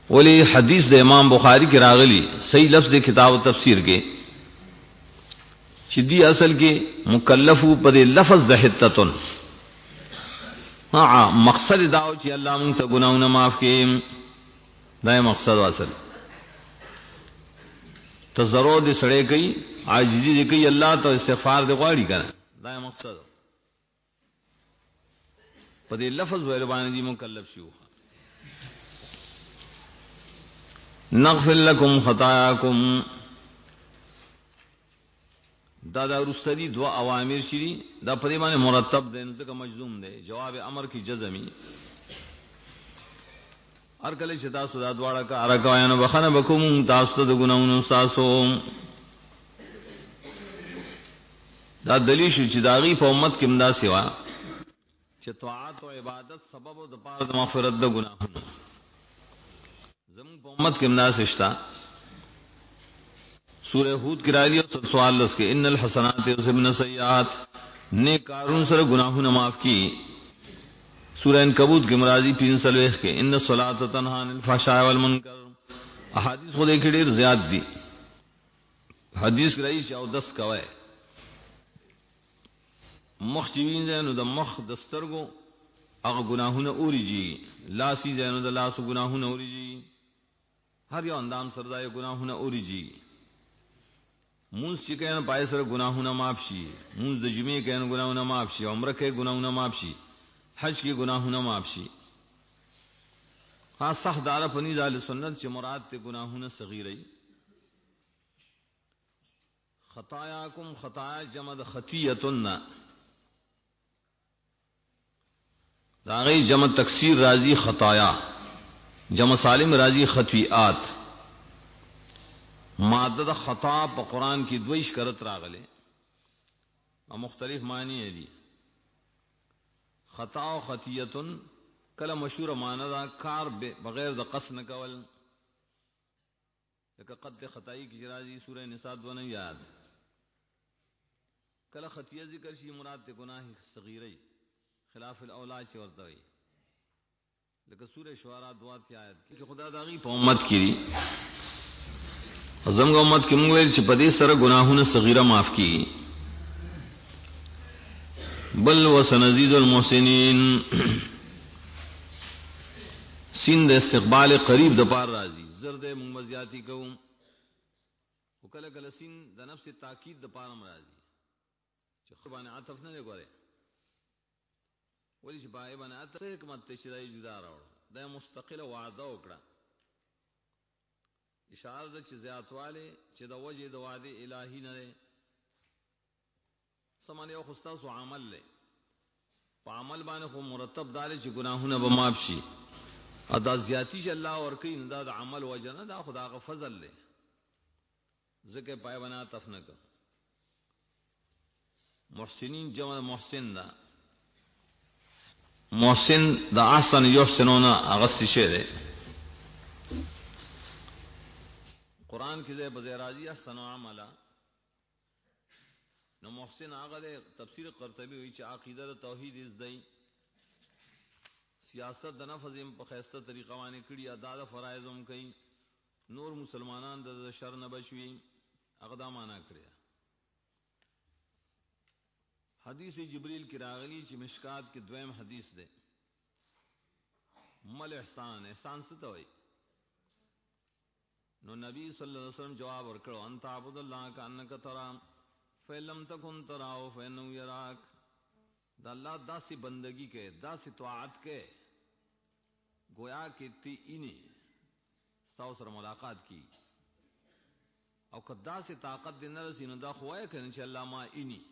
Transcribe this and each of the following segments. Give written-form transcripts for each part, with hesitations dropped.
ولی حدیث د امام بخاری کی راغلی صحیح لفظ کتاب تفسیر کې چې دی اصل کې مکلف په لفظ د حتتن مقصد داو چې الله مونږ ته ګناونه معاف کړي دا مقصد اصل تزرع دې سړې کوي عاجزي دې کوي الله ته استغفار دې غواړي کنه دا مقصد په دې لفظ ویل باندې دې مکلف شو نغفر لكم خطاياكم دا رسلی دو اوامر شری دا په دې باندې مرتب دي نو ځکه مجزوم دي جواب امر کی جزمی هر کله چې تاسو دا دواړه کا ارګاینو بخنه بکوم تاسو ته ګناونو تاسو دا دلیل شو چې داغي په امت کې امدا سیوا چې طاعت او عبادت سبب او د پاره د مغفرت د ګناهونو زمون په امت کې امدا سشتا سورہ ہود کی راضی اور سوال لس کے ان الحسنات یذهبن السیئات نیک کارون سره گناہوں معاف کی سورہ عنکبوت کی مرادی 3 کے ان الصلاۃ تنہی عن الفحشاء والمنکر احادیث خو دې کې ډېر زیات دي حدیث راځي چې او 10 کوي مخ چوین زینو د مخ دسترګو هغه گناہونه اوریږي لاسی زینو د لاسو گناہونه اوریږي هر یو اندام سره د گناہونه اوریږي مونږ چې کین پای سره گناہونه معاف شي مونږ د جمعې کین گناہونه معاف شي عمره کې گناہونه معاف شي حج کې گناہونه معاف شي خاص صح دار پنځ اهل سنت چې مراد ته گناہونه صغیره خطاياکم خطایا جمع د خطیتن دا غي جمع تکسیر راضی خطایا جمع سالم راضی خطیئات ماده د خطا په قران کې دویش کرت راغله او مختلف معنی دي خطا او خطیتن کله مشهور معنی دا کار بغیر د قصد نه کول لکه قد خطائی کی راضی سورہ نساء 2 یاد کله خطیه ذکر شي مراد ته گناہ صغیره خلاف الاولا چې ورته وي لکه سورہ شعراء 2 آیات کې خدا داغي په امت کې زموږ امت کې موږ ویل چې په دې سره گناهونه صغیره معاف کیږي بل وسنزيد المحسنين سین د استقبال قریب د پار راځي زرد موږ مزياتی کوم وکله کله سین د نفس تاکید د پارم راځي چې خبانه عطف نه لګوره ولی چې بای باندې عطف حکمت تشریعي جدا راوړ دا مستقله وعده وکړه اشاره ده چې زیاتواله چې د وجه د وعده الهی نه ده سمانه یو خصاص عمل له په عمل باندې خو مرتب دار چې گناهونه به معاف شي ادا زیاتی چې الله ورکې نه د عمل وجه نه دا خدای غ فضل له ځکه پای بنا تفنک محسنین جمع محسن دا محسن دا احسن یحسنون اغسطی شعر قرآن کی ذے بزیراجی احسن و عملا نو محسن آغا دے تفسیر قرطبی ہوئی چا عقیدہ توحید از دائی سیاست دا نفذیم پا خیستہ طریقہ وانے کڑی ادا دا فرائضم کئی نور مسلمانان دا شر نبشوی اقدامانا کریا حدیث جبریل کی راغلی چی مشکات کی دویم حدیث دے مل احسان احسان ستا ہوئی نو نبی صلی اللہ علیہ وسلم جواب ورکڑو انت عبد اللہ کا انکا ترام فَإِن لَمْ تَكُنْ تَرَاهُ فَإِنَّهُ يَرَاكَ دا اللہ دا سی بندگی کے دا سی طاعت کے گویا کہ تی انہیں ساو سر ملاقات کی او کدا سی طاقت دے نرسی نو دا خواہ کہ انشاءاللہ ما انہیں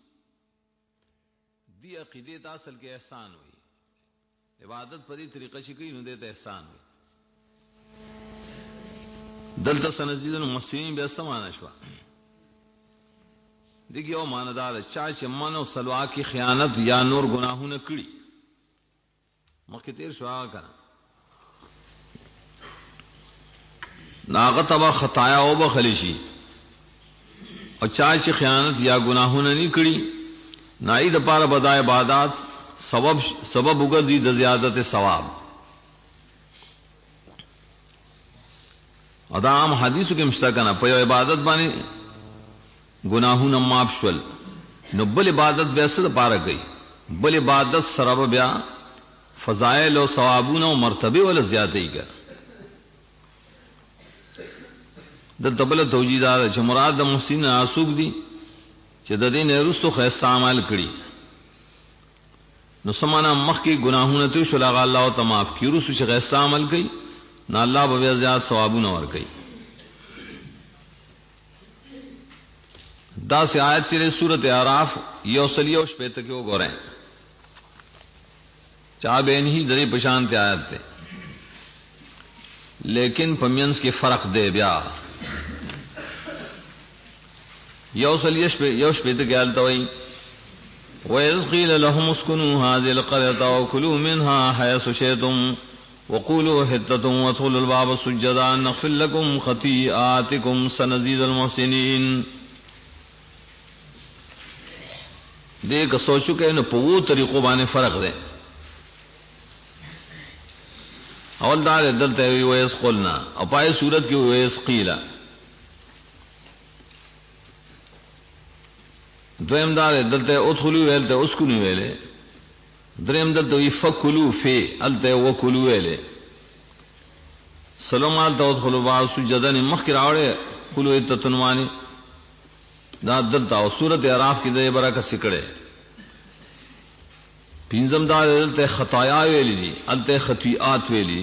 دی عقیدے تا اصل کے احسان ہوئی عبادت پدی طریقہ شکری نو دیتا احسان ہوئی دلتا سنزید المحسنین بے سمانا شوا دیکھئے او ماندار چاچے من و سلوا کی خیانت یا نور گناہوں نے کڑی مکی تیر شوا کنا ناغتبا خطایا او بخلیشی اور چاچے خیانت یا گناہوں نے نہیں کڑی نائی دا پارا بدا عبادات سبب اگر دی دا زیادت ثواب ادا عام حدیثو کې مشتکنه په عبادت باندې گناهونه معاف شول نو بل عبادت بیا څه لپاره کوي بل عبادت سره بیا فضائل او ثوابونه او مرتبه ول زیاتې کړ د تبل توجیدات چې مراد د محسن اسوق دي چې د دین رسو خو استعمال کړي نو سمانا مخ کې گناهونه ته شول الله او معاف کړي رسو چې استعمال کړي نو الله به زیات ثوابونه ور کوي دا سے آیت چلے سورت اعراف یوسلیو شپیت کے وګورئ چا بین ہی دری پشان تے آیت تے لیکن پمینس کے فرق دے بیا یوسلیو شپیت کے آلتا ہوئی وَإِذْ قِيلَ لَهُمُ اسْكُنُوا هَٰذِهِ الْقَرْيَةَ وَكُلُوا مِنْهَا حَيْثُ شِئْتُمْ وَقُولُوا حِطَّةٌ وَادْخُلُوا الْبَابَ سُجَّدًا نَغْفِرْ لَكُمْ خَطِيئَاتِكُمْ سَنَزِيدُ الْمُحْسِنِينَ دیکھ سوچو کہ نو پو طریقوں بانے فرق دے اول دار دلتے ہوئی ویس قلنا اور پائے صورت کی ویس قیلا دویم دار دلتے ادخلو ویلتے اسکنو ویلے دریم دلتے ہوئی فکلو فی التے وکلو ویلے سلام آلتا ادخلو بعض سجدن مخی راوڑے کلو اتتنوانی دا دلتا او صورت اعراف کی دے برکت سکڑے پینزم دا دلتے خطایا ویلی دی التے خطیئات ویلی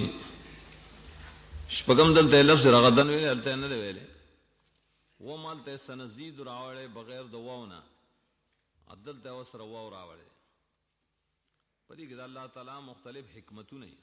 شپگم دلتے لفظ رغدن ویلی التے ندے ویلی وہ مالتے سنزید راوڑے بغیر دواؤنا عدلتے وسر واو راوڑے پدی کہ اللہ تعالی مختلف حکمتوں نہیں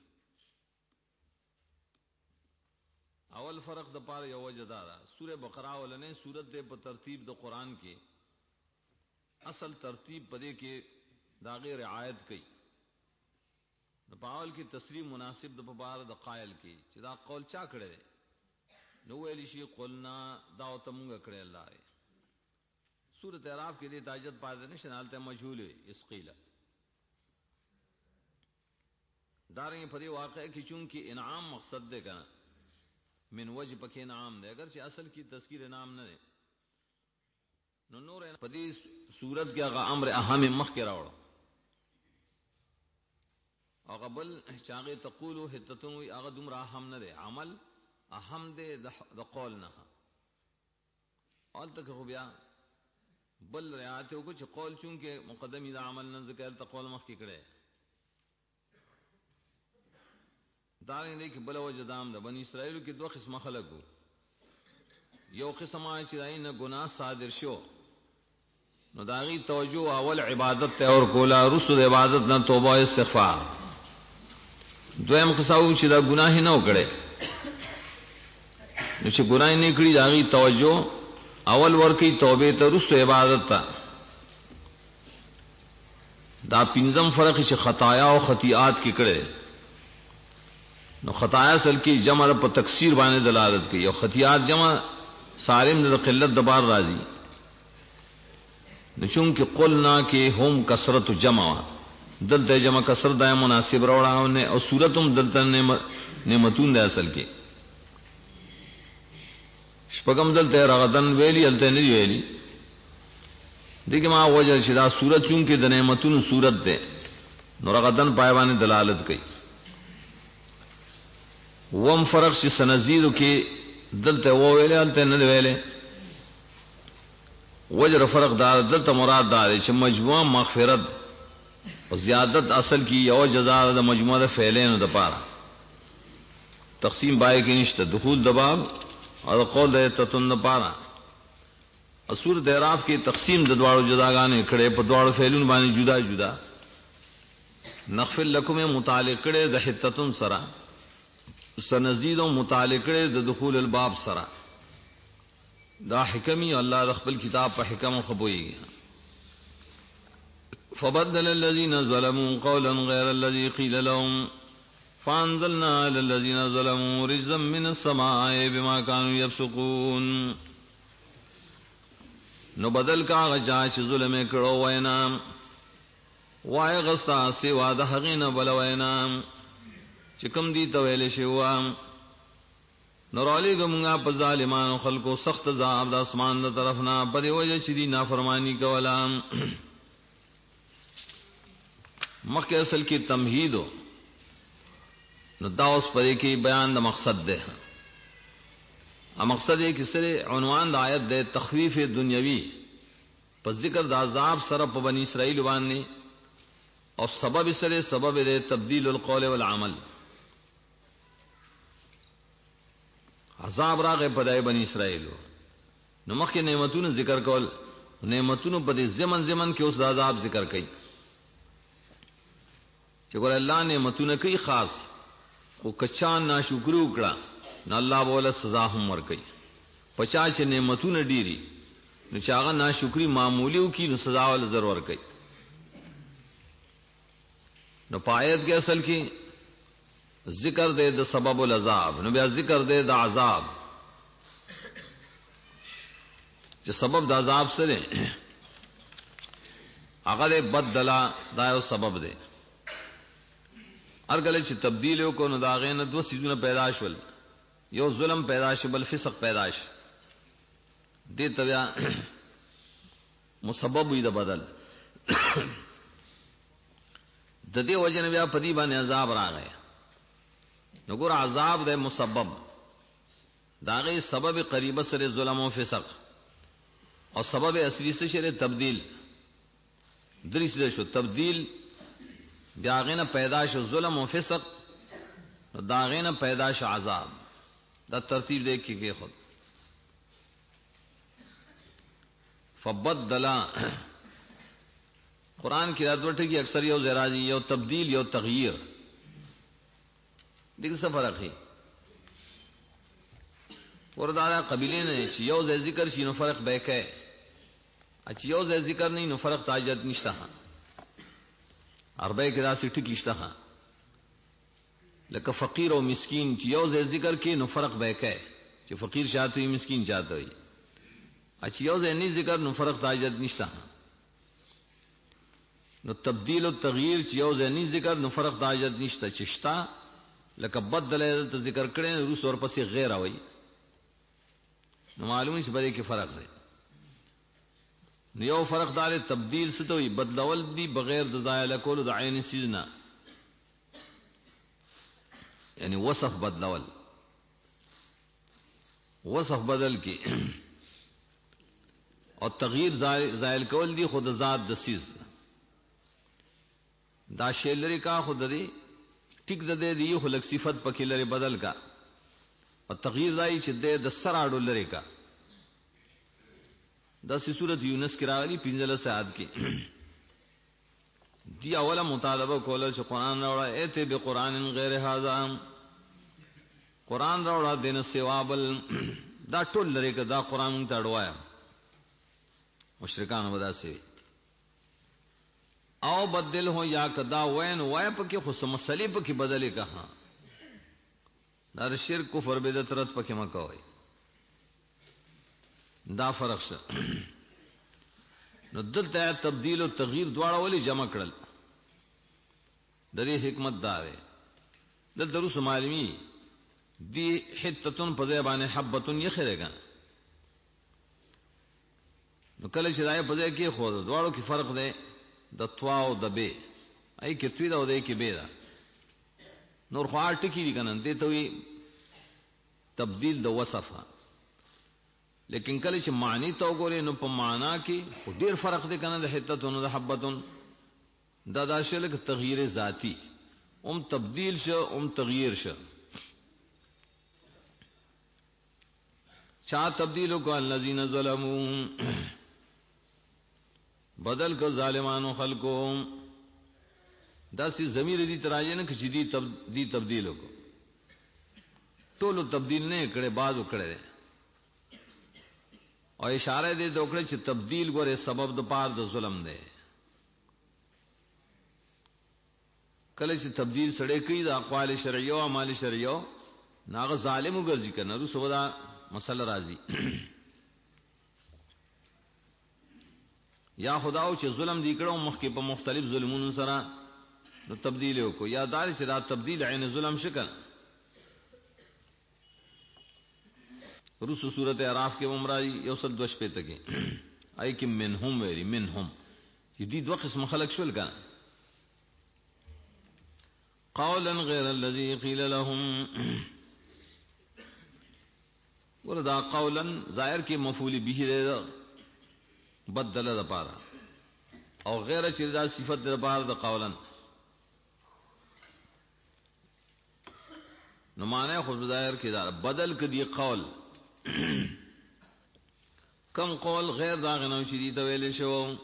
اول فرق د پاره یو وجه دارا سوره بقره ولنه سورت دے په ترتیب د قران کې اصل ترتیب پدې کې داغه رعایت کړي د پاول کې تصریح مناسب د په بار د قائل کې چې دا قول چا کړي نو ویل شي قلنا دا تمغه کړي الله سورۃ اعراف کې دې تاجت پاده نشنالته مجهول اسقیلا دارنګ په دې واقع کې چونکی انعام مقصد ده کنه من وجه پکې نام دے اگر چې اصل کی تذکیر نام نہ دے نو نور پدی صورت کې هغه امر اهم مخ کې راوړ او قبل چاغه تقولو حتتون وی هغه دومره اهم نه دے عمل اهم دے د قول نه اول تک خو بیا بل رعایت کو چې قول چون کې مقدمی د عمل نه ذکر تقول مخ کې کړي دارین دیکھ بلا وجہ دام دا بنی اسرائیل کی دو قسم خلقو یو قسم آئی چی دائی نا گناہ صادر شو نو داغی توجہ اول عبادت تے اور کولا رسول عبادت نا توبہ استغفار دویم قسم چی دا گناہی نو کڑے نو چی گناہی نکڑی داغی توجہ اول ورکی توبہ تا رسول عبادت تا دا پنزم فرقی چی خطایا و خطیئات کی کڑے نو خطایا اصل کی جمع پر تکثیر بانے دلالت کی اور خطیات جمع سارم نے قلت دبار راضی نو چونکہ قلنا کہ ہم کثرت جمع دلت جمع کثرت دائم مناسب روڑا نے اور صورتم دلت نعمتون دے اصل کی شپگم دلت رغدن ویلی الت نہیں ویلی دیکھ ماں وجہ شدا صورت چونکہ د نعمتون صورت دے نو رغدن پائے دلالت کی وم فرق سی سنزیدو کی دلتے وہ ویلے التے ند ویلے وجر فرق دار دلتا مراد دار چھ مجموعہ مغفرت و زیادت اصل کی یو جزا دا مجموعہ دا فعلین دا پارا تقسیم بائی کی نشتا دخول دباب اور قول دا تتن دا پارا سورۃ اعراف کی تقسیم دا دوارو جداگانے کھڑے پا دوارو فعلون بانی جدا جدا نغفر لکم متعلق کھڑے دا حتتن سرا سنزید و متعلق د دخول الباب سرا دا حکمی اللہ رخبل کتاب پر حکم خبوئی گیا فبدل الذين ظلموا قولا غير الذي قيل لهم فانزلنا على الذين ظلموا رجزا من السماء بما كانوا يفسقون نو بدل کا غچا چې ظلم کړو وینا وای غصا سوا د حقین بل وینا چکم دی تویل شوام نورالی گمگا پا ظالمان خلقو سخت عذاب دا اسمان دا طرفنا پا دی وجہ چی دی نافرمانی کولا مخی اصل کی تمہیدو نو داوس پدے کی بیان دا مقصد دے مقصد ہے کہ سرے عنوان دا آیت دے تخویف دنیاوی پا ذکر دا عذاب سر پا بنی اسرائیل واننے اور سبب سرے سبب دے تبدیل القول والعمل عذاب راغ پدائے بنی اسرائیل نمخ کے نعمتون ذکر کول نعمتون پدے زمن زمن کے اس دا عذاب ذکر کئی چکر اللہ نعمتون کئی خاص وہ کچان ناشکری اکڑا نہ اللہ بولا سزا ہم ور کئی پچا چ نعمتون ڈیری نو چاغه ناشکری معمولیو کی نو سزا ول ضرور کئی نو پایت کے اصل کی ذکر دے د سبب العذاب نو بیا ذکر دے د عذاب چې سبب د عذاب سره هغه بدلا دا یو سبب دی ارګل چې تبدیل کو نو دا غین دو سيزونه پیدا شول یو ظلم پیدا شو بل فسق پیدا شو دې تبیا مسبب وي د بدل د دې وجنه بیا پدی باندې عذاب راغی نو ګور عذاب د مسبب داغه سبب قریبه سره ظلم او فسق او سبب اصلی سره تبدیل دریس له شو تبدیل داغه پیدا شو ظلم او فسق داغه پیدا شو عذاب دا ترتیب دیکھ کے خود فبدل قرآن کی رات کی اکثر یو زراجی یو تبدیل یو تغییر دیکھ سے فرق ہے وردارا قبیلے نے یو زے ذکر شی نو فرق بیک ہے اچ یو زے ذکر نہیں نو فرق تاجت نشتا ہاں عربی کی راسی ٹکیشتا ہاں لکه فقیر او مسکین چې یو ځای ذکر کې نو فرق به کوي چې فقیر شاته وي مسکین چاته وي اچ یو ځای نه ذکر نو فرق تاجت نشته نو تبدیل او تغییر چې یو ځای نه ذکر نو فرق تاجت نشته چشتا لکه بدل ته ذکر کړي روس اور پسې غیر وي نو معلومه شي بلې کې فرق دی نو یو فرق دار تبدیل ستوي بدلول دی بغیر د زایل کول د عین سیزنا یعنی وصف بدلول وصف بدل کی اور تغییر زائل کول دی خود ذات د سیز دا شیلری کا خود دی ټیک د دې دی خو لک صفت پکې لري بدل کا اور تغییر دای چې د سراړو لري کا د سورۃ یونس کې راغلی 15 آیات کې دی اوله مطالبه کوله چې قران راوړا ایته به قران غیر هاذا قران راوړا دین سیوابل دا ټول لري که دا قران ته اړوایا مشرکان ودا سی او بدل ہو یا کدا وین وای پکې خو سم مسلې پکې بدلې کها دا شرک کفر بدعت رد پکې مکوای دا فرق شه نو دلته تبدیل او تغییر دواړه ولې جمع کړل د دې حکمت دا ده دلته روس معلومی دی حتتن په ځای باندې حبتن یخرهګا نو کله چې دای په ځای کې خو دواړو کې فرق ده د توا او د بی ای کې توی دا او د کې بی دا نور خو اړ ټکی دي کنه دې ته وی تبدیل د وصفه لیکن کله چې معنی تو ګورې نو په معنا کې ډیر فرق دی کنه د حتتون د حبتون دا داشل ک تغییر ذاتی تبدیل شو تغییر شو چا تبدیل کو الذین ظلموا بدل کو ظالمانو خلقو دا سی ضمیر دی تراجه نه چې دی تبدیل کو ټولو تبدیل نه کړي بعضو کړي او اشاره دې دوکړه چې تبدیل ګوره سبب د پار د ظلم دی کله چې تبدیل سړی کوي د اقوال شرعیه او اعمال شرعیه ناغه ظالم وګرځي کنه رسو ودا مسله راځي یا خداو چې ظلم دی کړو مخکې په مختلف ظلمونو سره نو تبدیل وکړو یا دار چې دا تبدیل عین ظلم شکل رسو سورت اعراف کې عمرای یوصل دوش په تکي ای کې منهم ویری منهم دې دوه قسم خلق شول کنه قولا غیر الذي قيل لهم وردا قولا ظاهر کې مفعول به دی بدل د پاره او غیر چې دا صفت د پاره د قولا نو معنی خو ظاهر کې دا بدل کدي قول کم قول غیر دا غنو چې دی ته ویل شو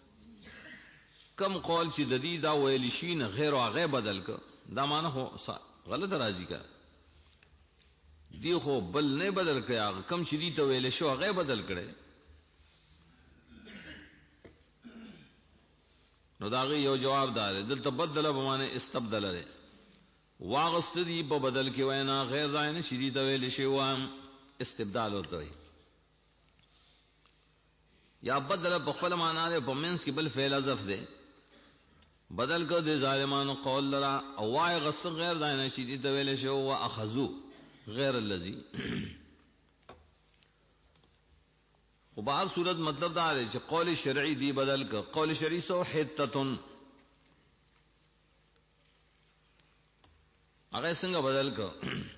کم قول چې د دې دا ویل شي نه غیر او هغه بدل ک دا معنی هو غلط راځي کا دی خو بل نه بدل کړي هغه کم چې دی ته ویل شو هغه بدل کړي نو دا یو جواب دار دلته بدل به معنی استبدل لري واغست دی په بدل کې وینا غیر ځای نه شدید ویل شي وام استبدال ہوتا ہے یا بدل په خپل معنا ده په منس کې بل فعل حذف ده بدل کو د ظالمانو قول لرا او وای غص غیر ځای نه شدید ویل شي او اخذو غیر الذی او بهر صورت مطلب دا دی چې قول شرعی دی بدل ک قول شرعی سو حتتن هغه څنګه بدل ک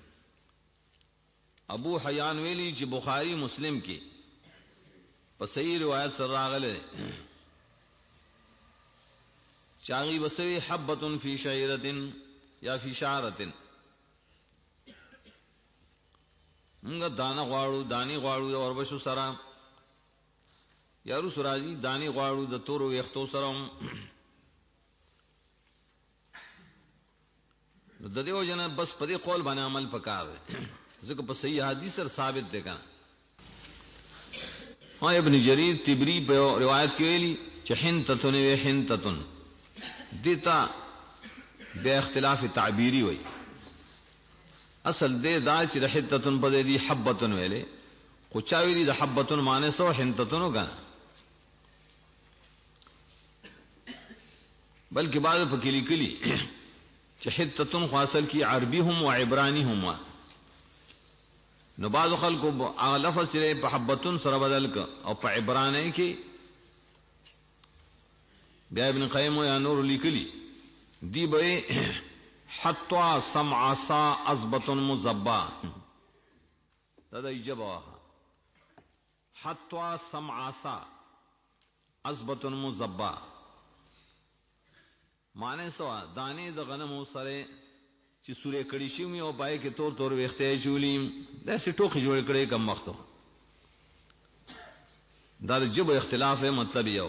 ابو حیان ویلی چې بخاری مسلم کې په صحیح روایت سره راغله چاغي وسوي حبه فی شعيره یا فی شعره موږ دانه غواړو دانی غواړو او وربشو سره یارو سراجی دانی غواړو د تورو یختو سره د دیو جن بس په دې قول باندې عمل پکار ځکه په صحیح حدیث سره ثابت دی کنه ها ابن جریر تبری په روایت کې ویلي چې حنتتن و حنتتن دیتا به اختلاف تعبیری وای اصل دې دا چې حنتتن په دې حبتن ویلې خو چا ویلي د حبتن معنی سو حنتتن وګا بلکې بعض په کلی کلی چې حتتن خاصل کی عربی هم و عبرانی هم نو بعض خلکو لفظ سره په حبتن سره بدل ک او په عبرانی کې بیا ابن قیم یا نور لیکلی دی به حتوا سمع سا ازبط مزبا دا ایجابه حتوا سمع سا ازبط مزبا معنی سوا دانه د غنمو سره چې سورې کړي شي مې او پای کې تور تور وختې چولې دا سې ټوخي جوړ کړي کم وختو دا د جبه اختلاف ہے مطلب یو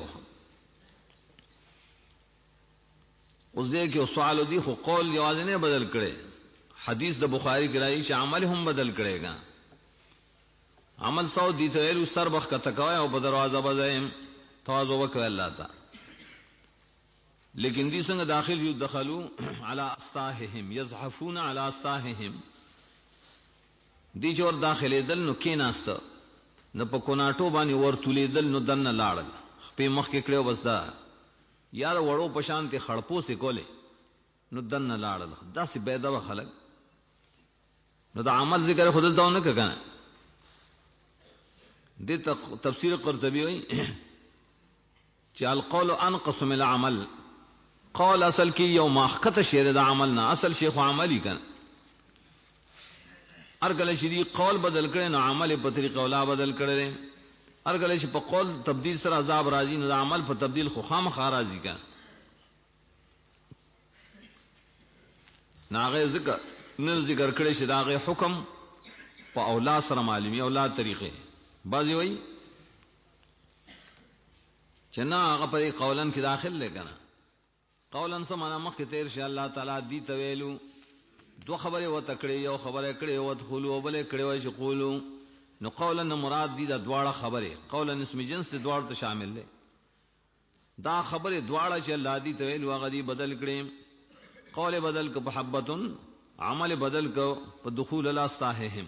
اوس دې کې سوال دی خو قول یواز نه بدل کړي حدیث د بخاری کې راځي چې عمل هم بدل کړيګا عمل سو دي ته ویلو سر بخ کا تکوي او په دروازه بځایم تواضع وکړه الله تعالی لیکن دې څنګه داخل یو دخلوا علی استاههم یزحفون علی استاههم دې جوړ داخلي دل نو کیناست نو په کوناټو باندې ورتولې دل نو دنه لاړل په مخ کې کړو بس دا یار وړو په شانته خړپو سي کولې نو دنه لاړل دا سي بيدو خلق نو دا عمل ذکر خود ته نه کړه دې تفسیر قرطبي وایي چې القول انقص من العمل قول اصل کی یو ماخت شیر دا عمل نه اصل شیخ عملی کن ارګل شری قول بدل کړي نو عمل په طریقه ولا بدل کړي ارګل شي په قول تبديل سره عذاب راځي نو عمل په تبديل خو خام خارازي کن ناغه ذکر نل ذکر کړي چې داغه حکم په اولاد سره معلومي اولاد طریقې بازي وای چنا هغه په قولن کې داخل لګنه قولن سمانا مخ کې تیر شي الله تعالی دې تویلو دو خبره و تکړه یو خبره کړي او دخلوا بل کړي وای چې قولو نو قولن مراد دي د دواړه خبره قولن اسم جنس د دواړو ته شامل دي دا خبره دواړه چې الله دې تویلو هغه دې بدل کړي قول بدل کو محبتن عمل بدل کو په دخول الله صاحهم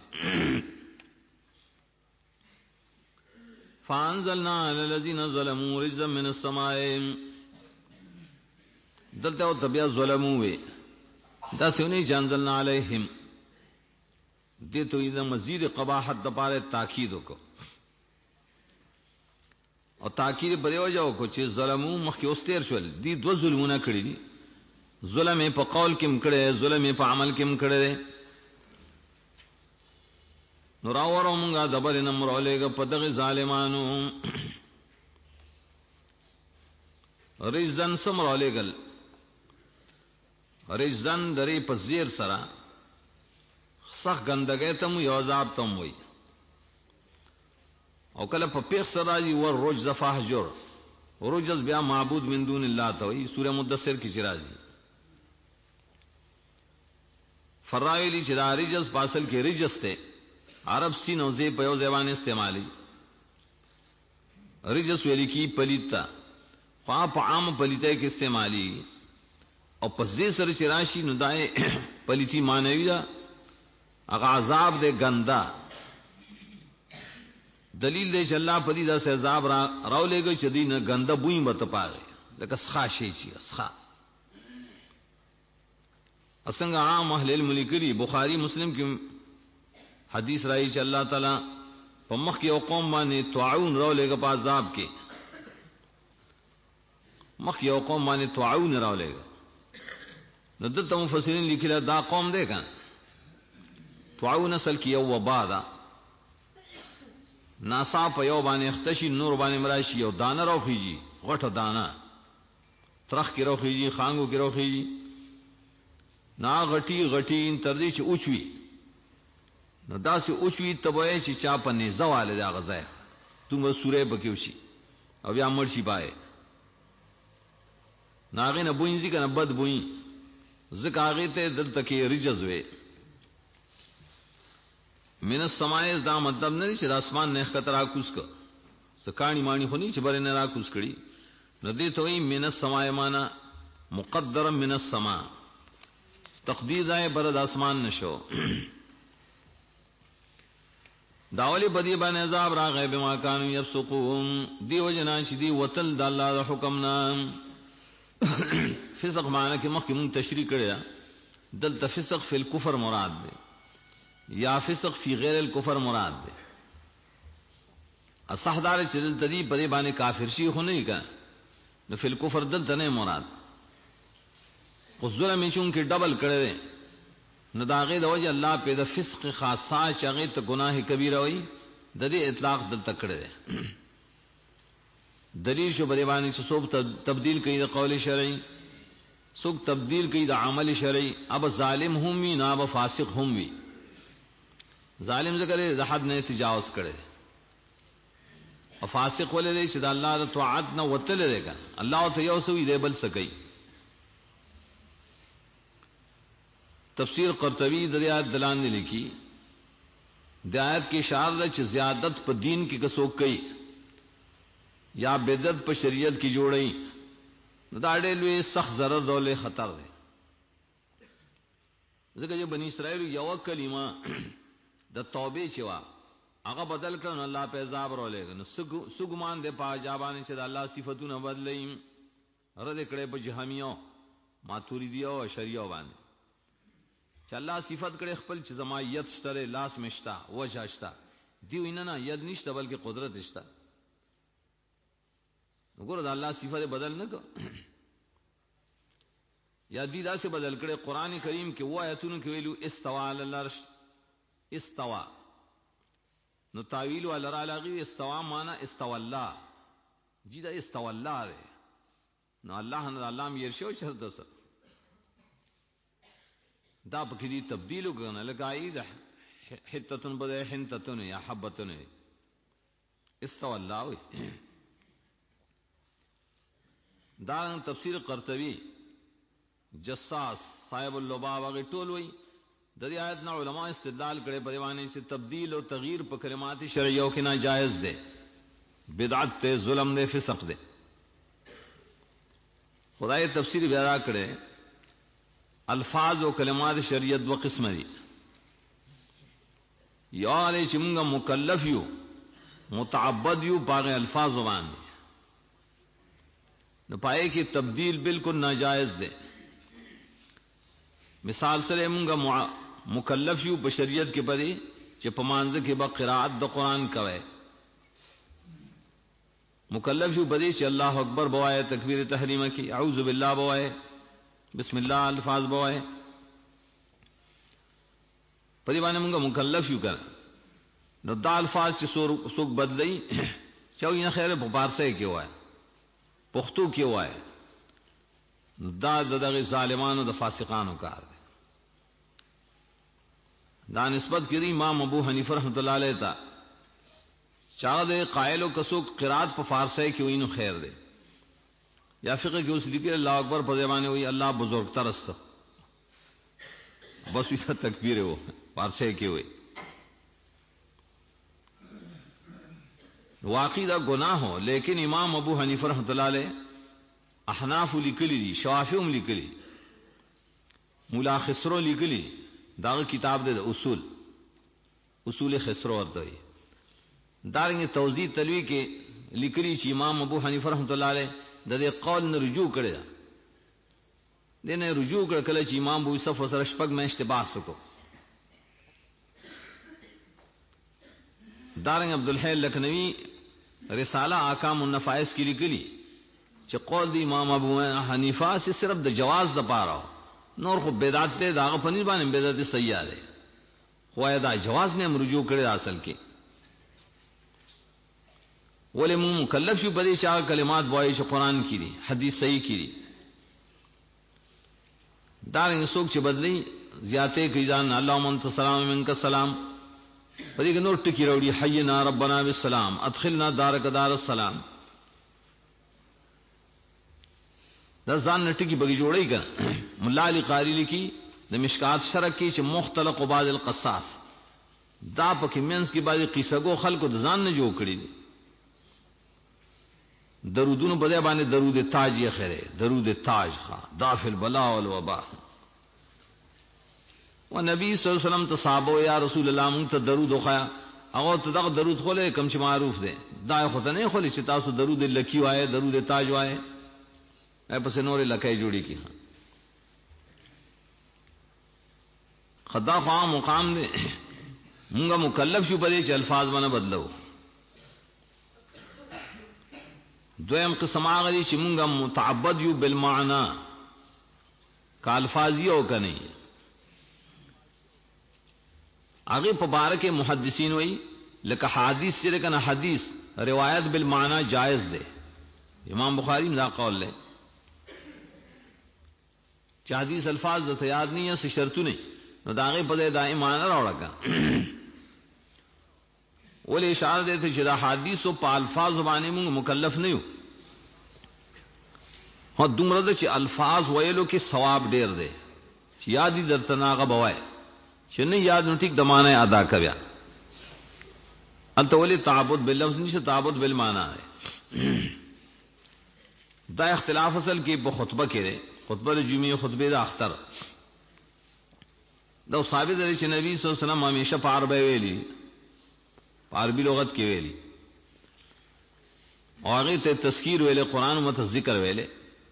فانزلنا على الذين ظلموا رجزا من السماء دلته او طبيعت ظلمو وي دا سونی جانزلنا عليهم دې ته د مزید قباحت د پاره تاکید وکړو او تاکید په یو ځای کو چې ظلمو مخکې اوستیر شول دي دو ظلمونه کړی دي ظلم په قول کې مکړه ظلم په عمل کې مکړه نو راورو مونږه دبر نمبر اولېګه په دغه ظالمانو رزن سمر اولېګل رزن درې په زیر سره سخ ګندګې ته مو یو عذاب تم وي او کله په پیښ سره دی ور رجز فهجر رجز بیا معبود من دون الله ته وي سوره مدثر کې راځي فرایلی چې دا رجز پاسل کې رجز ته عرب سینو زی په یو ځوان استعمالي رجز ویل کی پلیتا په عام پلیتای کې استعمالي او په زی سره چې راشي نو دای پلیتی مانوي دا هغه عذاب دې ګندا دلیل دې چې الله په دې داسې عذاب راولېږي چې دې نه ګنده بوې مت پاره لکه سخا شي چې سخا اسنګ عام اهل الملکری بخاری مسلم کې حدیث راځي چې الله تعالی په مخ کې یو قوم باندې طاعون راولېږي په عذاب کې مخ یو قوم باندې طاعون راولېږي نو دلته مفسرین لیکل دا قوم دی کنه طاعون اصل کې یو وبا ده ناسا په یو باندې اختشي نور باندې مراشي یو دانه راوخیږي غټه دانه ترخ کې راوخیږي خانګو کې راوخیږي نا غټي غټي تر دې چې اوچوي نو داسې اوچوي تبوي چې چا په نيزه والے دا غزا تومره سورې بکیوشي او بیا مرشي پای ناغه نه بوینځي کنه بد بوئ زکه هغه ته دلته کې رجز وي من السماء دا مطلب نه چې اسمان نه خطر کوس کو سکانی مانی خونی چې بر نه را کوس کړي ندی ته وي من السماء معنا مقدر من السماء تقدیر دای بر د اسمان نشو داولی بدی باندې عذاب راغې به ما کانوا یفسقون دیو جنا چې دی وتل د الله د حکم نام فسق معنی کې مخکې مون تشریح کړی دلته فسق فی الکفر مراد دی یا فسق فی غیر الکفر مراد دی اصح دار چې دلته دی په باندې کافر شي خو نه کا نو فی الکفر دلته نه مراد خو ظلم چون کې ډبل کړی نو داغه د وجه الله په د فسق خاصه چغه ته گناه کبیره وای د دې اطلاق دلته کړی دلیل شو بری باندې چې څوک تبديل کوي د قول شرعي څوک تبديل کوي د عمل شرعي اب ظالم هم وي نه اب فاسق هم وي ظالم ذکر د حد نه تجاوز کړي او فاسق ولې چې د الله د طاعت نه وتل لري الله ته یو سوي دی بل سکی تفسیر قرطبی د آیات دلان نه لیکي د آیات کې اشاره چې زیادت په دین کې کسو کوي یا بدعت په شریعت کې جوړي دا ډېر لوی سخت ضرر دوله خطر دی ځکه چې بنی اسرائیل یو کلمه د توبې چې وا هغه بدل کړو الله په عذاب راولېږي نو سګمان دې په جوابانه چې د الله صفاتونه بدلې رد کړي په جهميو ماتوریدیو او شریعو باندې چې الله صفات کړي خپل چې زما ید شته لاس مشتا وجه شته دی وینه ید نشته بلکې قدرت شته وګوره د الله صفات بدل نه کو یا دې داسې بدل کړي قران کریم کې و آیاتونو کې ویلو استوا علی العرش استوا نو تعویل علی العرش استوا معنا استوا الله جی دا استوا الله ده نو الله نه الله مې يرشو شرط ده دا پکې دي تبديل وکړنه لګای ده حتتن بده حنتتن یا حبتن استوا الله وي دا تفسیر قرطبی جساس صاحب اللباب هغه ټول وي د دې آیت نه علما استدلال کړي په دیوانه چې تبديل او تغییر په کلمات شرعیو کې ناجائز ده بدعت ته ظلم ده فسق ده خدای تفسیر بیا کړي الفاظ او کلمات شریعت دو قسم دي یا علی چې موږ مکلف یو متعبد یو باغ الفاظ باندې نو پائے کی تبدیل بالکل ناجائز ده مثال سره موږ مکلف یو په شریعت کې پدې چې په مانځ کې به قرات د قران کوي مکلف یو پدې چې الله اکبر بوای تکبیر تحریمه کې اعوذ بالله بوای بسم الله الفاظ بوای پدې باندې موږ مکلف یو کړ نو دا الفاظ چې څوک بدلی چاوی نه خیره په فارسی کې وای پښتو کې وای دا دغه ظالمانو د فاسقانو کار دی دا نسبت کړي امام ابو حنیفه رحمۃ اللہ علیہ تا چا دې قائل او کسو قرات په فارسی کې وینو خیر دی یا فقہ کې اوس لیکي الله اکبر په زبانه وی الله بزرگ ترست بس وی تکبیر وو فارسی کې وی واقعی دا گناہ ہو لیکن امام ابو حنیفہ رحمۃ اللہ علیہ احناف لکلی دی شوافیوں لکلی مولا خسرو لکلی دا کتاب دے اصول خسرو ورته دارنګ توضیح تلوی کې لکلی چې امام ابو حنیفہ رحمۃ اللہ علیہ د دې قول نه رجوع کړی دنه رجوع کړ کله چې امام ابو یوسف سره شپږ مېشت باس وکړو دارنګ عبدالحی لکنوی رسالہ احکام النفائس کی لکلی چې قول دی امام ابو حنیفہ سے صرف د جواز د پاره نور خو بدعت ته داغه پنځ باندې بدعت صحیح ده خو دا جواز نه رجوع کړی اصل کې ولې مو مکلف شو بده شاه کلمات وایي چې قران کې دي حدیث صحیح کې دي دا نه څوک چې بدلی زیاته کوي ځان اللهم انت السلام منک السلام پدې کې نور ټکی راوړي حینا ربنا بالسلام ادخلنا دارک دار السلام دا ځان ټکی بګي جوړی کړه مولا علی قاری لیکي د مشکات شرک کې چې مختلق بعض القصاص دا پکې مینس کې بعض قصګو خلکو د ځان نه جوړ کړی درودونو په دې باندې درود تاج یې خیره درود تاج ښا دافع البلاء والوباء و نبی صلی الله علیه وسلم ته صحابه یا رسول الله مونږ ته درود وخایا هغه ته دغه درود خوله کم چې معروف دی دا خو ته نه خولې چې تاسو درود لکی وایي درود تاج وایي پس نور لکای جوړی کی خدا خوا مقام دے مونږه مکلف شو پدې چې الفاظ باندې بدلو دویم قسم هغه دي چې مونږه متعبد یو بالمعنى کا الفاظ یو کني هغه په بارکه محدثین وای لکه حدیث چې کنه حدیث روایت بالمعنى جائز ده امام بخاری دا قول له چې حدیث الفاظ د یاد نه یا شرطونه نو داغه په دای معنی راوړه ولې اشاره ده چې دا حدیث او په الفاظ باندې موږ مکلف نه یو هو دومره ده چې الفاظ ویلو کې ثواب ډیر دی چې یاد دي درته ناغه بوای چې نه یاد نو ټیک د معنی ادا کړیا انت ولې تعبد باللفظ نشه تعبد بالمعنی دا اختلاف اصل کې په خطبه کې دی خطبه د جمعې خطبه د اختر دا ثابت دی چې نبی صلی الله علیه وسلم همیشه په عربی ویلي په عربي لغت کې ویلي او هغه ته تذکیر ویلې قران او ته ذکر ویلې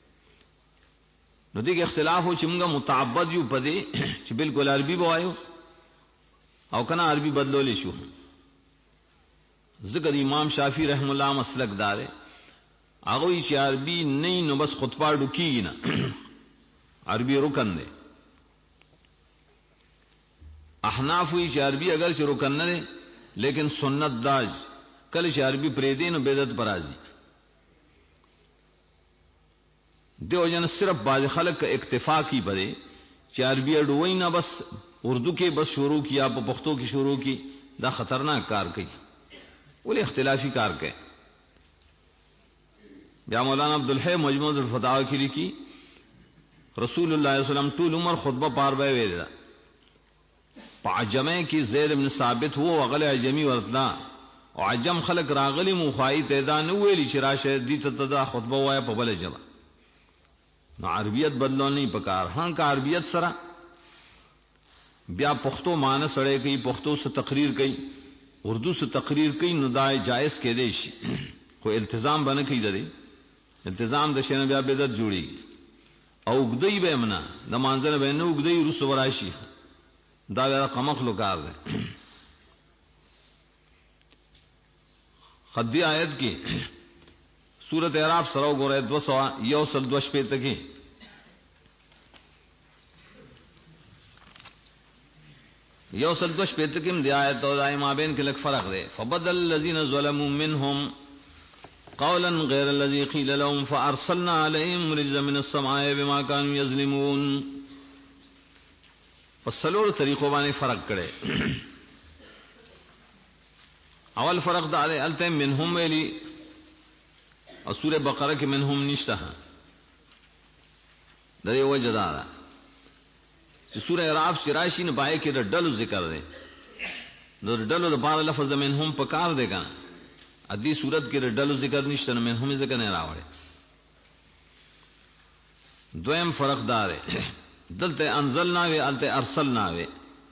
نو دغه اختلاف او چې موږ متعبد یو پدې چې بالکل عربي وایو او کنه عربي بدلول شو ذکر امام شافعی رحم الله مسلک دار هغه چې عربي نه نو بس خطبه ډوکیږي نه عربي رکن دی احناف وی چې عربي اگر چې رکن نه لیکن سنت داج کله چې عربي پرې دین او بدعت برازي دیو جن صرف باز خلق کا اکتفا کی بده چې عربي اډوي نه بس اردو کې بس شروع کیا په پښتو کې شروع کی دا خطرناک کار کوي ولې اختلافي کار کوي بیا مولانا عبدالحی مجموع الفتاوی کې لیکي رسول الله صلی الله علیه وسلم ټول عمر خطبه پار به ویل په عجمه کې زید بن ثابت وو وغله عجمی ورتلا او عجم خلق راغلی مخای ته دا نو ویلی چې راشه دي ته دا خطبه وای په بل جبه نو عربیت بدلون نه پکار هان کا عربیت سره بیا پښتو مان سره کوي پښتو سے تقریر کوي اردو سے تقریر کوي نو دا جائز کې دی شي خو التزام باندې کوي دی التزام د شنه بیا بدعت جوړي او وګدی به منا د مانځنه به نو وګدی رسو وراشي دا رقم مخلوقات ہے. خدی آیت کی سورت اعراف سرو گورے 201 پہ تکی یوسل دوش پہ تکیم دی آیت اور آئی مابین کے لگ فرق دے. فبدل الذین ظلموا منہم قولا غیر الذی قیل لهم فارسلنا علیہم رجزا من السماء بما كانوا یظلمون. فسلور طریقوں بانے فرق کرے. اول فرق دا دے التے منہم ویلی اور سورہ بقرہ کے منہم نشتہ درے وجہ دارا سورہ اعراف شرائشی نے پائے کہ ڈلو ذکر دے ڈلو دا پارا لفظ منہم پکار دے گا ادی صورت کے ڈلو ذکر نشتہ منہم ذکر نہیں راوڑے. دویم فرق دار ہے دلتے انزلنا وے التے ارسلنا وے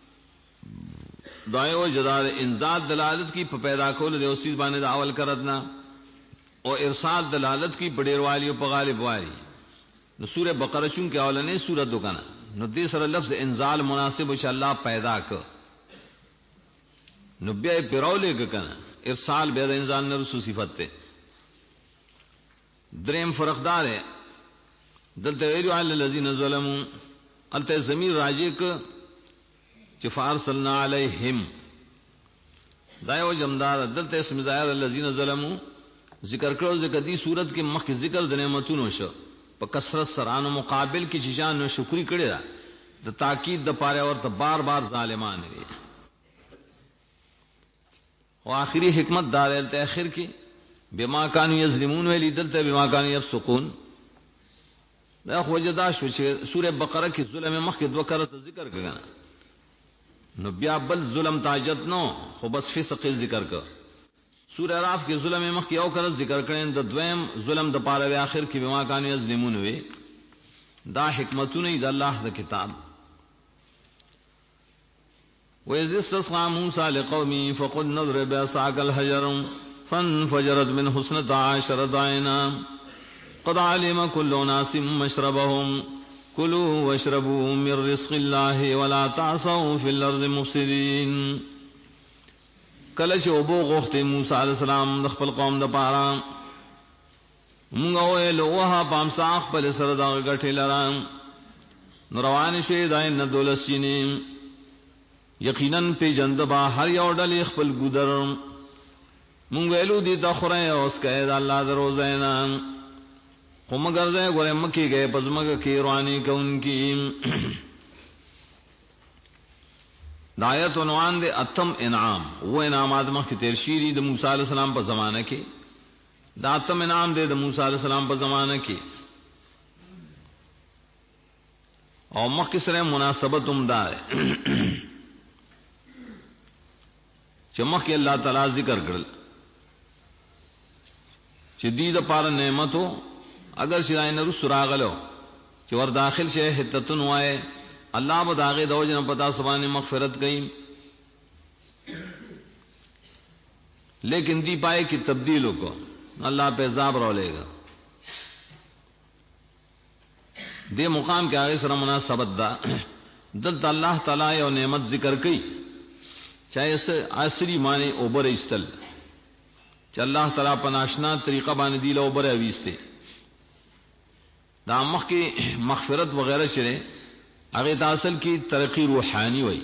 دائیو جدار انزاد دلالت کی پیدا کول دے اسی بانے دا اول کردنا اور ارسال دلالت کی بڑیر والی و پغالب والی. نو سورہ بقرہ چون کے اولنے سورت دکانا نو دے سر لفظ انزال مناسب وچ اللہ پیدا کر نو بیا پیرولے کنا ارسال بیا انزال نرسو صفت تے. دریم فرق دار ہے دلتے ویلو علی الذین ظلموا التے ضمیر راجع ک فارسلنا علیہم دایو جمدار دلتے اسم ظاہر الذین ظلموا ذکر کرو ذکر دی صورت کے مخ ذکر د نعمتونو شو په کثرت سرانو مقابل کی چیزاں نو شکری کړي دا د تاکید د پاره اور ته بار بار ظالمان وي او آخری حکمت دار ال تاخر کی بما كانوا یظلمون ویلی دلته بما كانوا یفسقون. دا خو جدا شو چې سوره بقره کې ظلم مخ کې دوه کرت ذکر کړه نو بیا بل ظلم تاجت نو خو بس فسق ذکر کړه. سورہ اعراف کے ظلم مخ کی او کرت ذکر کریں دا دویم ظلم دا پارا آخر کی بما کانوا یظلمون وی دا حکمتون دا اللہ دا کتاب. وَإِذِ اسْتَسْقَىٰ مُوسَىٰ لِقَوْمِهِ فَقُلْنَا اضْرِب بِّعَصَاكَ الْحَجَرَ فَانفَجَرَتْ مِنْهُ اثْنَتَا عَشْرَةَ عَيْنًا قَدْ عَلِمَ كُلُّ أُنَاسٍ مَّشْرَبَهُمْ كُلُوا وَاشْرَبُوا مِن رِّزْقِ اللَّهِ وَلَا تَعْثَوْا فِي الْأَرْضِ مُفْسِدِينَ. کلچ اوبو غوخت موسی علیہ السلام د خپل قوم د پاره مونږ ویل وها پام ساخ په سر دا غټی لرام نو روان شي دای نه دولسینی یقینا په جندبا هر یو ډل خپل ګودر مونږ ویلو دي د خوره اوس کای د الله دروزینا خو مگر ځای ګورې مکی گئے پزماګه کی رواني کونکی. دایت عنوان دے اتم انعام وہ انعامات مخ کی تیر شیری د موسی علیہ السلام پر زمانہ کی دا اتم انعام دے د موسی علیہ السلام پر زمانہ کی اور مخ کی سره مناسبت عمدہ ہے چمخ کے اللہ تعالی ذکر کرل شدید پار نعمتو اگر شرائن رس راغلو چ ور داخل شے حتتن وائے اللہ بداغے دو جن پتا سبحان مغفرت گئی لیکن دی پائے کی تبدیلوں کو اللہ پہ عذاب رولے گا. دے مقام کے آگے سر مناسبت دا دلت اللہ تعالی اور نعمت ذکر کی چاہے عصری معنی اوبر استل چا اللہ تعالی پناشنا طریقہ بان دیل اوبر اویستے دا مخ کی مغفرت وغیرہ شرے اگر تاصل کی ترقی روحانی ہوئی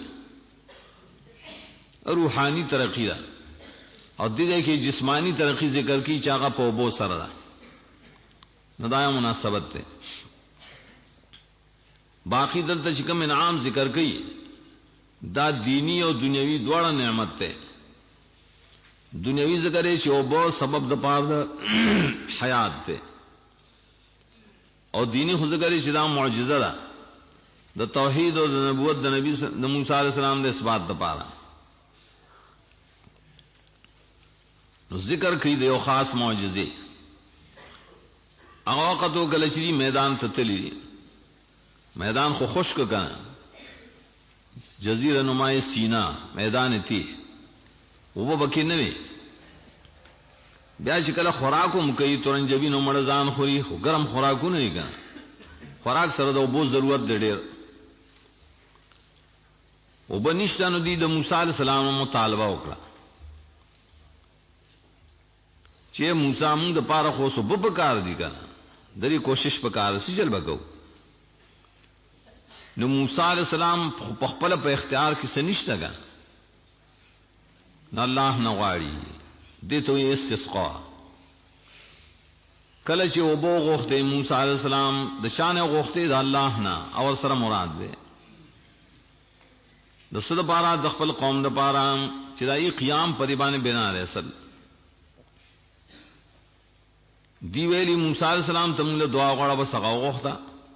روحانی ترقی دا اور دیگه کی جسمانی ترقی ذکر کی چاغا پوبو سر دا ندایا مناسبت تے. باقی دلتا چکم انعام ذکر کی دا دینی اور دنیاوی دوڑا نعمت تے. دنیاوی ذکر ہے چوبو سبب دا پار دا حیات تے اور دینی خود ذکر ہے چدا معجزہ دا دا توحید اور دا نبوت دا نبی دا موسیٰ علیہ السلام دا اثبات دا پارا ذکر کی دیو خاص معجزے اغاقتو کلچری میدان تتلی میدان خو خشک کن جزیرہ نمائی سینا میدان تی وہ بکی نوی بیا چکل خوراکو مکئی تورنجبین و مرزان خوری گرم خوراکو نہیں کن خوراک سر دا بہت ضرورت دے دیر او بنشتانو دی د موسی علیہ السلام مطالبه وکړه چې موسی موږ د پاره خو سو په کار دی کنه دری کوشش وکړه چې چل وکاو نو موسی علیہ السلام په خپل په اختیار کې سنشته کنه الله نه غواړي دته یې استسقا کله چې وبو غوښته موسی علیہ السلام د شان غوښته د الله نه او سره مراد ده د صد بارا د خپل قوم د پاره چې دای قیام پرې باندې بنا رسل دی ویلی موسی علیہ السلام ته موږ دعا غواړو بس هغه غوښته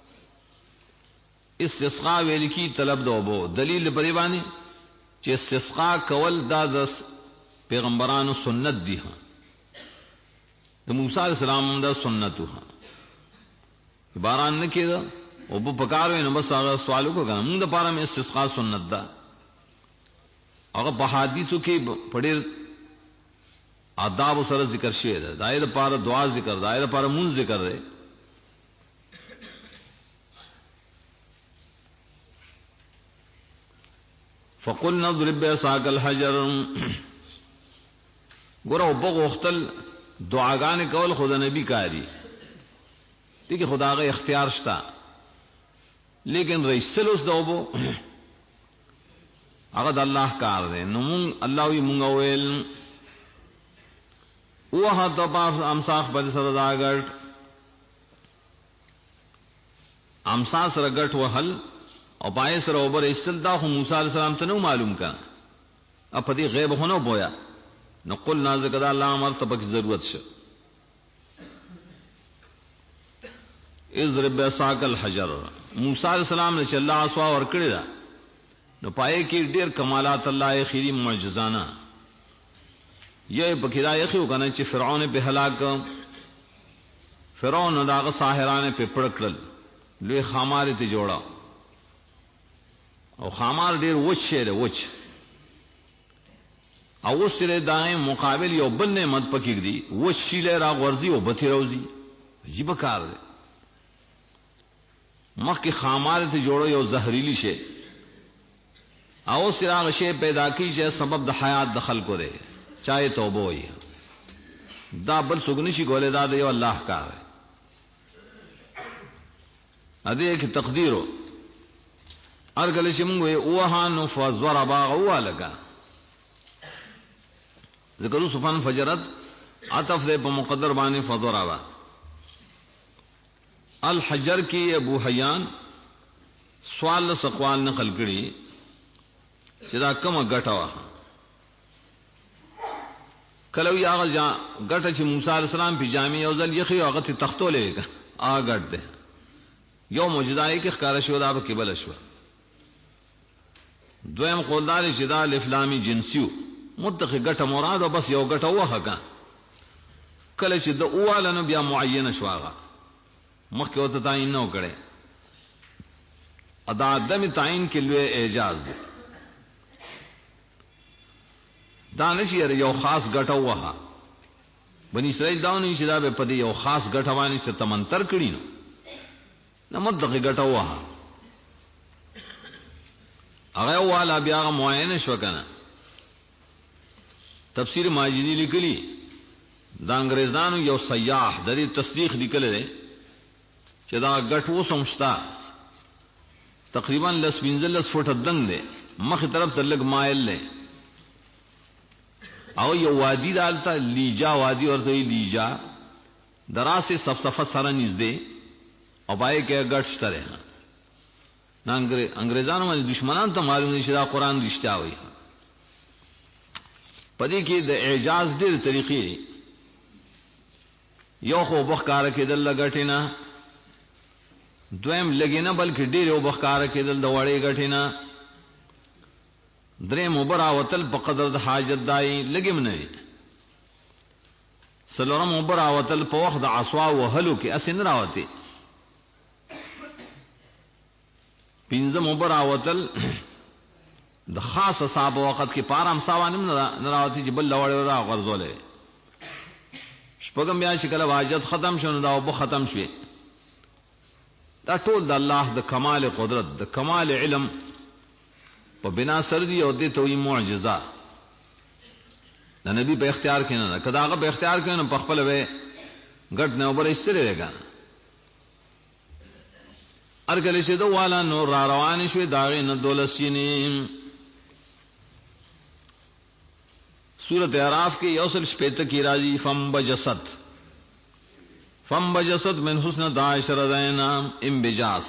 استسقا ویل کی طلب دوبو دلیل پرې باندې چې استسقا کول دا د پیغمبرانو سنت دی ها د موسی علیہ السلام دا سنت ها باران نه کېده او په پکارو نه بس هغه سوالو کو کنه موږ د پاره مې استسقا سنت ده هغه په حدیثو کې پړې آداب سره ذکر شوی ده دایره لپاره دعا ذکر دایره لپاره مون ذکر ده فقلنا اضرب بعصاك الحجر ګوره وبغختل دعاګانې کول خدا نبی کاری دي کې خداغه اختیار شتا لیکن رئیسل اوس دوبو هغه د الله کار دی نو مونږ الله وی مونږ ویل وه د باف امساخ بل سره دا ګټ امسا سره ګټ وهل او پای سره اوبر استل دا خو موسی علیہ السلام ته نو معلوم کا په دې غیب هونو بویا نو قلنا ذکر الله امر تبک ضرورت شه اضرب بعصاك الحجر موسی علیہ السلام نے چې الله اسوا ور کړی دا نو پای کې ډېر کمالات الله خیری معجزانه یې بکیدا یې خو کنه چې فرعون په هلاک فرعون داغه ساحران په پړکل لوی خامار ته جوړا او خامار ډېر وچ شه ده وچ او سره دائم مقابل یو بل نعمت پکې دی وچ شیله را غورځي او بتی روزي عجیب کار دی مخکې خامار ته جوړو یو زهريلی شي او سره شی پیدا کیږي سبب د حیات دخل کو دی چاہے توبه وي دا بل سګنی شي ګولې دا دی الله کار دی ا دې کې تقدیرو ارګل چې موږ وهانو فزور باغ والګه ذکر سفن فجرت عطف دے په مقدر باندې فضربا الحجر کی ابو حیان سوال سقوال نقل کړي چې دا کومه ګټه وا کلو یا ګټه چې موسی علیہ السلام په جامع او ځل یخي هغه ته تختولې آ ګټ ده یو معجزه کې ښکارا شو دا به قبل شو دویم قولدار چې دا الافلامی جنسیو متخ ګټه مراد او بس یو ګټه وه کا کله چې د اوالنو بیا معینه شواغه مخکې وته تعین نو کړي ادا عدم تعین کې لوی اعجاز دی دا نشي یو خاص ګټه وه بنی اسرائیل داونه چې دا به په یو خاص ګټه باندې چې تمنتر کړي نو متخ ګټه وه هغه والا بیا معینه شو کنه تفسیر ماجدی لیکلی دا انګريزانو یو سیاح د دې تصدیق لیکل دی چې دا غټ وسمشتا تقریبا 15 فوټه دنګ دی مخ طرف ته لګ مایل دی او یو وادي دالته لیجا وادي ورته لیجا دراسه صفصفه سره نږدې او پای کې غټ شته نه انګريزانو باندې دشمنان ته معلوم نشي دا قران رښتیا وایي پدې کې د اعجاز ډېر طریقې یو خو بخکار کېدل لګټینا دویم لګینا بلکې ډېر یو بخکار کېدل د وړې غټینا درې مبراوتل په قدر د حاجت دای لګیم نه سلورم مبراوتل په وخت د عصوا وهلو کې اسن راوته پنځم مبراوتل د خاص صاحب وخت کې پارم ساوانم نه راوتی چې بل لوړ را غرزولې شپږم بیا چې کله واجب ختم شونه دا وب ختم شوي دا ټول د الله د کمال قدرت د کمال علم په بنا سر دی او دې ته وی معجزه د نبی په اختیار کې نه کدا هغه په اختیار کې نه په خپل وې ګټ نه اوپر ایستره لګا ارګل شه دو والا نور را روان شوي داغه نه دولسینی سورۃ اعراف کې یوصل شپته کی راځي فم بجسد من حسن عشر عینا انبجاس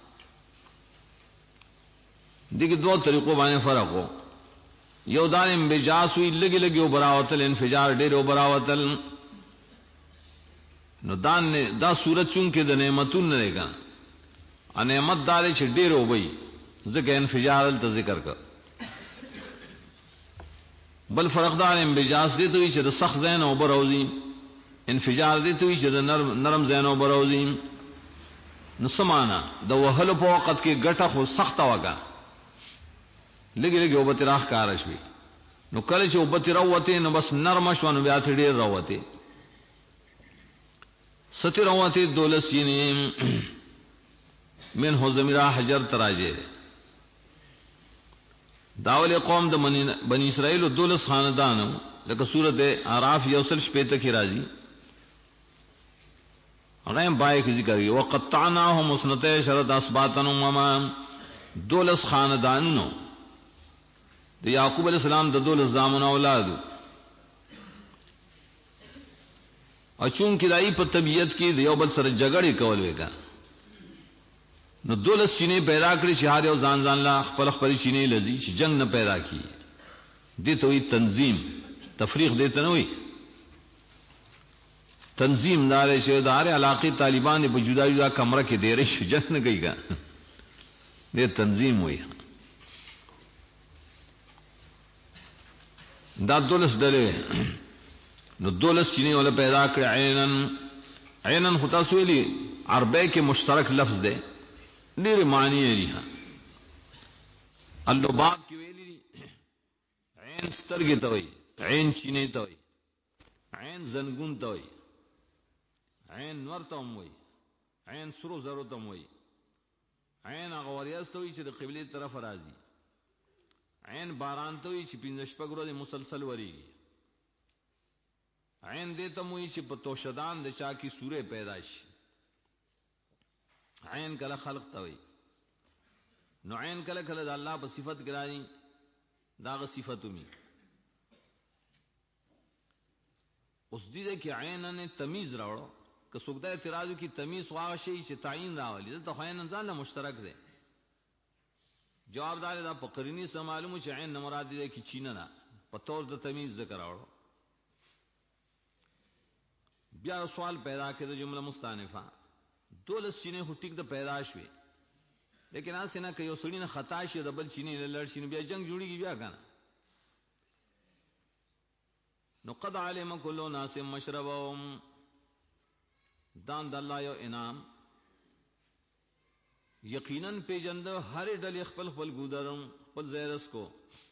دغه دوه طریقو باندې فرق وو یو دان انبجاس وی لګي لګي او براوتل انفجار ډېر او براوتل نو دان نه دا صورت چون کې د نعمتون نه لګا ا نعمت دالې چې ډېر وبي ځکه انفجار ته ذکر کړ بل فرق دار انبجاس دي ته چې د سخت زین او براوزي انفجار دي ته چې د نرم زین او براوزي نو سمانا د وهلو په وخت کې ګټه خو سخت وګا لګي لګي او بتراخ کار شي نو کله چې وبتی راوته نو بس نرم شو نو بیا ته ډیر راوته ستي راوته دولسین من هو زمیرا حجر تراجه داول قوم د بنی اسرائیل دولس خاندان لکه سورۃ اعراف یوصل شپته کی راځي هغه بای کی ذکر یو وقطعناهم مسنته شرط اسباتن وما دولس خاندانونو د یعقوب علیہ السلام د دولس زامن اولاد او چون کې دای په طبیعت کې د یو بل سره جګړې کول وکړه نو دولس چینه پیدا کړی شهار او ځان ځان لا خپل خپل چینه لذي چې جنگ نه پیدا کی دي ته وی تنظیم تفریق دیته نه وی تنظیم دار شهدار علاقه طالبان په جدا جدا کمره کې ډېرې شجن نه گئیګا دې تنظیم وی دا دولس ډلې نو دولس چینه ولا پیدا کړ عینن خطا سویلی عربی کې مشترک لفظ ده ډېر معنی لري اللباب کې ویلي عین سترګې ته وي عین چینه ته وي عین زنګون ته وي عین نور ته وي عین سرو زرو ته وي عین هغه وریاست ته وي چې د قبله طرف راځي عین باران ته وي چې پینځه شپږ ورځې مسلسل وریږي عین دې ته وي چې په توشدان د چا کی سورې پیدا شي عین کله خلق ته وي نو عین کله کله د الله په صفت کې راځي داغه صفاتومي اوس دې کې عین نه تمیز راوړو که څوک د اعتراض کی تمیز واغ شي چې تعین راولي دلته عین ځان له مشترک دی جواب دار دا فقرینی سره معلومه چې عین مراد دې کې چینه نه په تور د تمیز ذکر راوړو بیا سوال پیدا کړي جمله مستانفه دولس چینه هټیک د پیدا شوي لیکن اسه نه کوي سړی نه خطا شي د بل چینه لړ شي بیا جنگ جوړیږي بیا کنه نو قد علم كل ناس مشربهم دان د الله یو انعام یقینا پیجند هر ډلې خپل خپل ګودرم خپل زیرس کو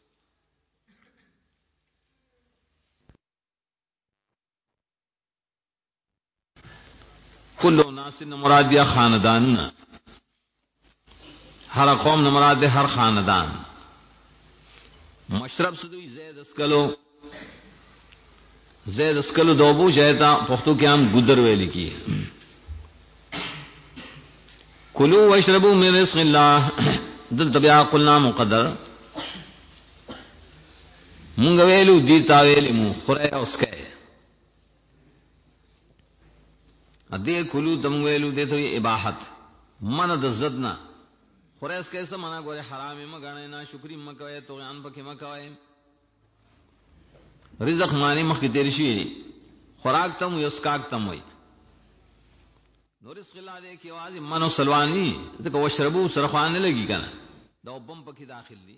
کلو ناس مراد یا خاندان ہر قوم مراد ہر خاندان مشرب سدوی زید اسکلو دوبو جایتا پختو کے ہم گدر ویلی کی کلو واشربو من رزق اللہ دل طبیعہ قلنا مقدر منگ ویلو دیتا ویلی مو خورے اس کے دے کلو تم ویلو دے تو یہ اباحت من دزدنا خریس کیسا منا گورے حرامی مگانے نا شکری مکوئے توغیان پکی مکوئے رزق مانی مخی تیرشی خوراک تم وی اسکاک تم وی نو رزق اللہ دے کی آوازی منو سلوانی ذکر وشربو سرخوانے لگی کنا دو بم پکی داخل دی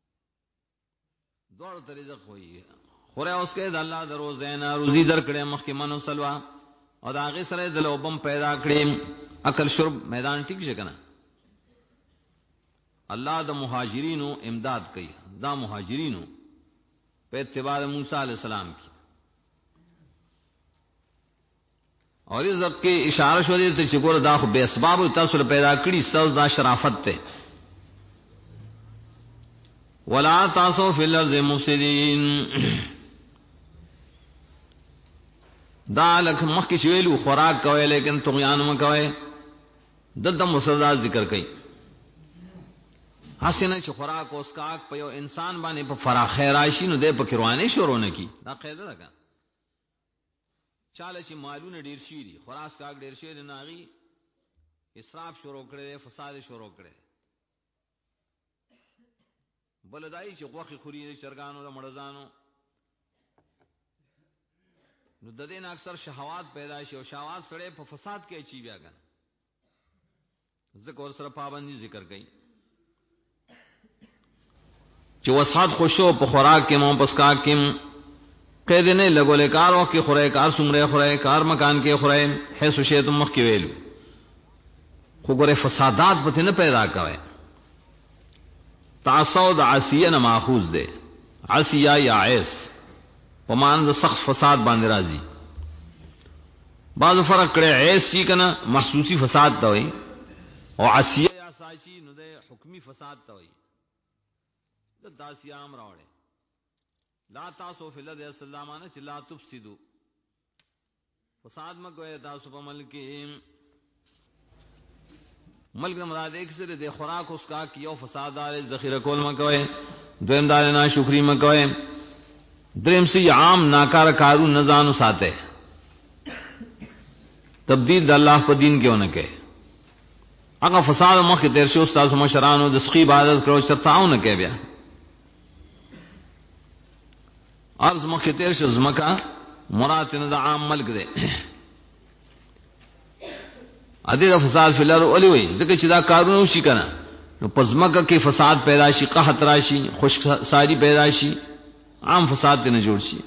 دوڑ تا رزق ہوئی خورے اس کے دا اللہ در روزینا روزی در کڑے مخی منو سلوان او دا هغه سره د لوبم پیدا کړي اکل شرب میدان ټیک شي کنه الله د مهاجرینو امداد کوي دا مهاجرینو په اتباع موسی علی السلام کی اور رزق کې اشاره شو دي چې ګور دا خو به اسباب تاسو له پیدا کړي سوز دا شرافت ته ولا تعصوا في الارض مفسدين. دا لک مخ کی ویلو خوراک کوي لیکن طغیان مکوي. دلته مسردا ذکر کوي حسنه چې خوراک اوس کاک په یو انسان باندې په فراخه راشي نو د پکروانه شروع نه کی. دا قاعده ده. چاله چې مالونه ډیر شي دي خوراک کاک ډیر شي دي ناغي اسراف شروع کړي فساد شروع کړي. بلدای چې غوخي خوري چرګانو د مړزانو نو د دې نه اکثر شهوات پیدا شي او شهوات سره په فساد کې اچي بیا ګان ذکر سره پابندي ذکر کړي چې وسعت خوشو په خوراک کې مو پس کا کې قید نه لګولې کارو کې خوره کار سمره خوره کار مکان کې خوره حيث شیت مخ کې ویلو خو ګره فسادات پته نه پیدا کوي. تعصود عصیه نه ماخوذ ده. عصیه یا عیس ومان د سخت فساد باندې راځي. بعض فرق کړي عیس چې کنه محسوسی فساد ته وي او عصیه یا ساشي نو د حکمی فساد ته وي. د داسیام راوړي لا تاسو فی الارض اسلامانه چې لا تفسدوا فساد مګوي تاسو په ملک ملک مراد ایک سره د خوراک اوس کا کیو فساد دار ذخیره کول مګوي دویم دار نه شکرې مګوي دریم سی عام ناکار کارو نزانو ساته تبدیل د الله په دین کې ونه کې هغه فساد مخ تیر شو استاد مشرانو د سخی عبادت کړو شرطاونه کې بیا ارز مخ تیر شو زمکا مراد نه د عام ملک دی ادي د فساد فلر اولی وي ځکه چې دا کارونه شي کنه نو پزماکه کې فساد پیدا شي قحط راشي خشک ساری پیدا شي عام فساد نه جوړ شي.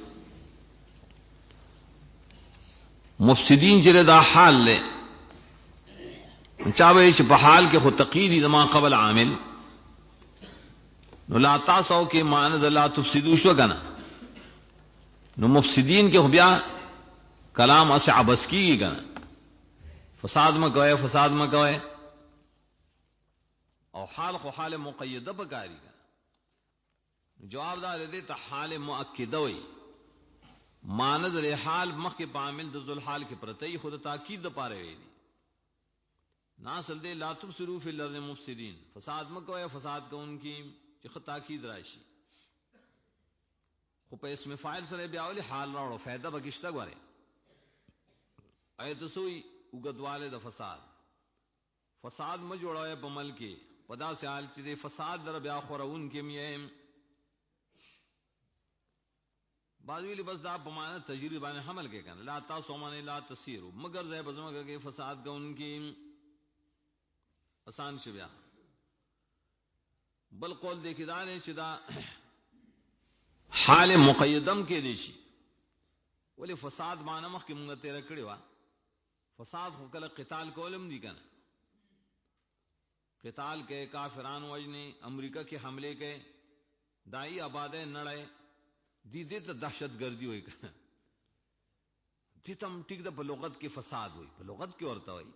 مفسدین چې دا حال له چاوي چې په حال کې خو تقیدی زما قبل عامل نو لا تاسو کې مان د لا تفسدوا شو کنه نو مفسدین کې بیا کلام اس عبس کیږي کنه فساد مکوئے فساد مکوئے او حال خو حال مقیده بکاری کنه جواب دار دې ته حال مؤکده وي ماند له حال مخ کې عامل د ذل حال کې پرته خود تاکید د پاره وي ناصل دې لا تبصروا فی الارض مفسدین فساد مکوئے فساد کوونکی چې خط تاکید راشي خو په اسم فاعل سره بیا ولې حال راوړو فائدہ بګشته غواړي ایت سوی وګدواله د فساد م جوړای په مل کې پدا سال چې فساد در بیا خورون کې مې باویلی بس دا په معنا تجربه باندې حمل کې کنه لا تاسو معنی لا تسیرو مگر زې بزمګه کې فساد کوونکی آسان شي بیا بل قول دې کې دا نه چې دا حال مقیدم کې دي شي ولی فساد معنا مخ کې مونږ تیر کړی و فساد خو کله قتال کولم دي کنه قتال کې کافران وجنی امریکا کې حمله کې دای آباده نړۍ دې ته دهشت گردی وای کنه دې تم ټیک د په لغت کې فساد وای په لغت کې ورته وای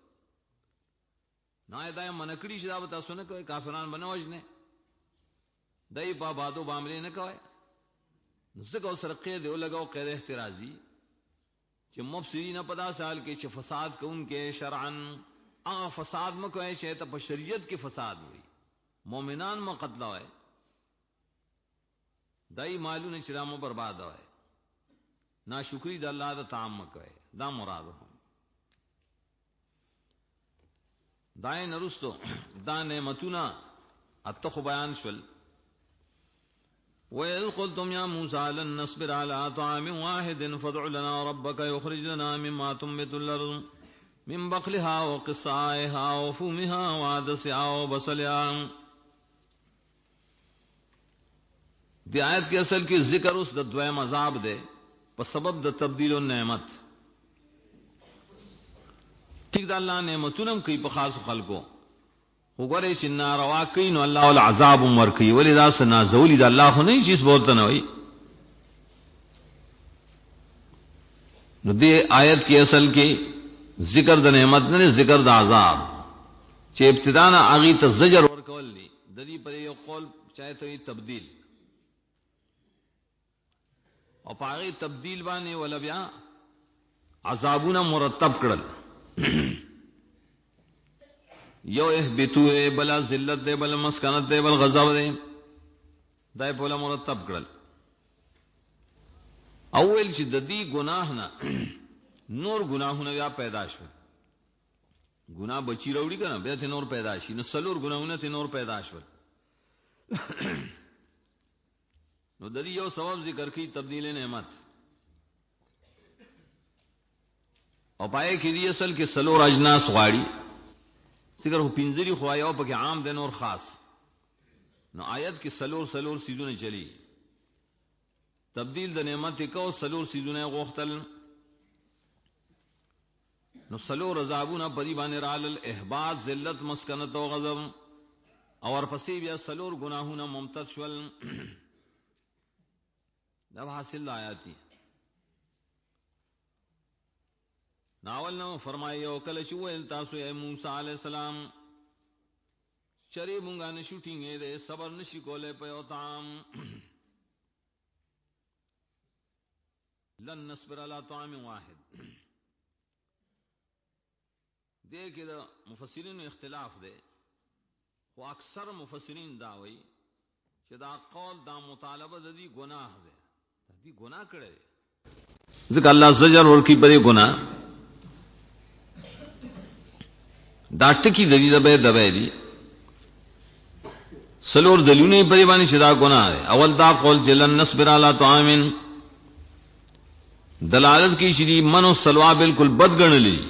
نه دای منکړي چې دا وتا سونه کوي کافران بنوجنه دای په بادو باملې نه کوي زګو سره قید یو لګاو قید احترازی چې مفسدین پدا سال کې چې فساد کوونکې شرعن هغه فساد مکوې چې ته په شریعت کې فساد وي مؤمنان مو قتل وای دای مالونه چې رامو برباد وای ناشکری د الله د تعام مکوې دا مراد هم دای نرستو دا نعمتونه اتخو بیان شول وَإِذْ قُلْتُمْ يَا مُوسَىٰ لَن نَّصْبِرَ عَلَىٰ طَعَامٍ وَاحِدٍ فَادْعُ لَنَا رَبَّكَ يُخْرِجْ لَنَا مِمَّا تُنبِتُ الْأَرْضُ مِن بَقْلِهَا وَقِثَّائِهَا وَفُومِهَا وَعَدَسِهَا وَبَصَلِهَا. دی آیت کے اصل کی ذکر اس د دویم عذاب دے په سبب د تبدیل النعمت ٹھیک دا اللہ نعمتونم کوي په خاص خلقو وګورئ چې ناروا کوي نو الله ول عذاب عمر کوي ولی دا سنا زولی دا الله خو نه چیز بولته نه وي نو دې آیت کې اصل کې ذکر د نعمت نه ذکر د عذاب چې ابتدا نه اغي ته زجر ورکول دي د دې پر یو قول چاته تبديل او پاره تبديل باندې ولا بیا عذابونه مرتب کړل یو اهبتو بلا ذلت دے بل مسکنت دے بل غضب دے دای په مرتب کړل اول چې د دې ګناه نه نور ګناهونه بیا پیدا شول ګناه بچی راوړي کنه بیا ته نور پیدا شي نو څلور ګناهونه ته نور پیدا شول نو د دې یو سبب ذکر کی تبدیل نعمت او پای کې دی اصل کې څلور اجناس غواړي ذکر خو پنځري خو یو پکې عام دین اور خاص نو آیت کې څلور سيزونه چلی تبدیل د نعمت کو څلور سيزونه غوښتل نو څلور عذابونه پری باندې رال احباط ذلت مسکنت او غضب او ورپسې بیا څلور گناهونه ممتد شول دا حاصل آیاتی ناول نو فرمایي او کله چې ویل تاسو اے موسی علی السلام چری مونږه نه شوټینګې دې صبر نشي کولای په او طعام لن نصبر على طعام واحد دې کې د مفسرین اختلاف دی خو اکثر مفسرین دا وایي چې دا قول دا مطالبه د دې ګناه دی دې ګناه کړي ځکه الله زجر ورکی پرې ګناه دا ټکی د دې دبه دی سلور دلیونه پرې باندې چې دا ګناه دی اول دا قول جلن نصبر علی طعام دلالت کی شری منو سلوا بالکل بد غنلی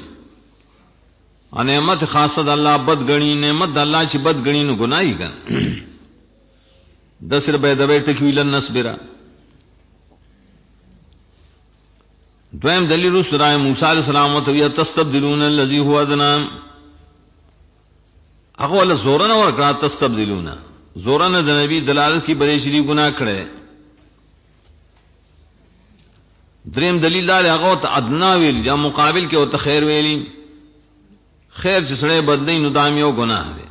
نعمت خاصه د الله بد غنی نعمت د الله چې بد غنی نو ګناہی کن د سر به د بیت کی لن نصبر دویم دلیل سورہ موسی علیہ السلام ته وی تستبدلون الذي هو ادنى هغه ول زورن اور کړه تستبدلون زورن د نبی دلالت کی بری شری ګناه کړي دریم دلیل دا هغه ته ادنا ویل یا مقابل کې او ته خیر ویلی خیر چې سره بدلی نو دامیو ګناه دی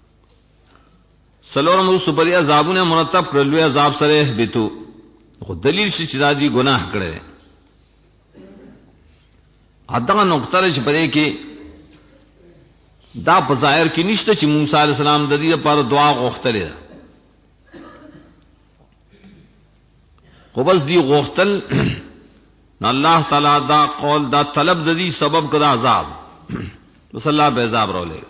سلورم سپری عذابونه مرتب کړل وی عذاب سره بیتو خو دلیل شي چې دا دی ګناه کړي ادغه نقطه چې پرې کې دا په ظاهر کې نشته چې موسی علی السلام د دې لپاره دعا غوښتلې ده خو بس دی غوښتل نو الله تعالی دا قول دا طلب د دې سبب کړه عذاب بس الله به عذاب راولې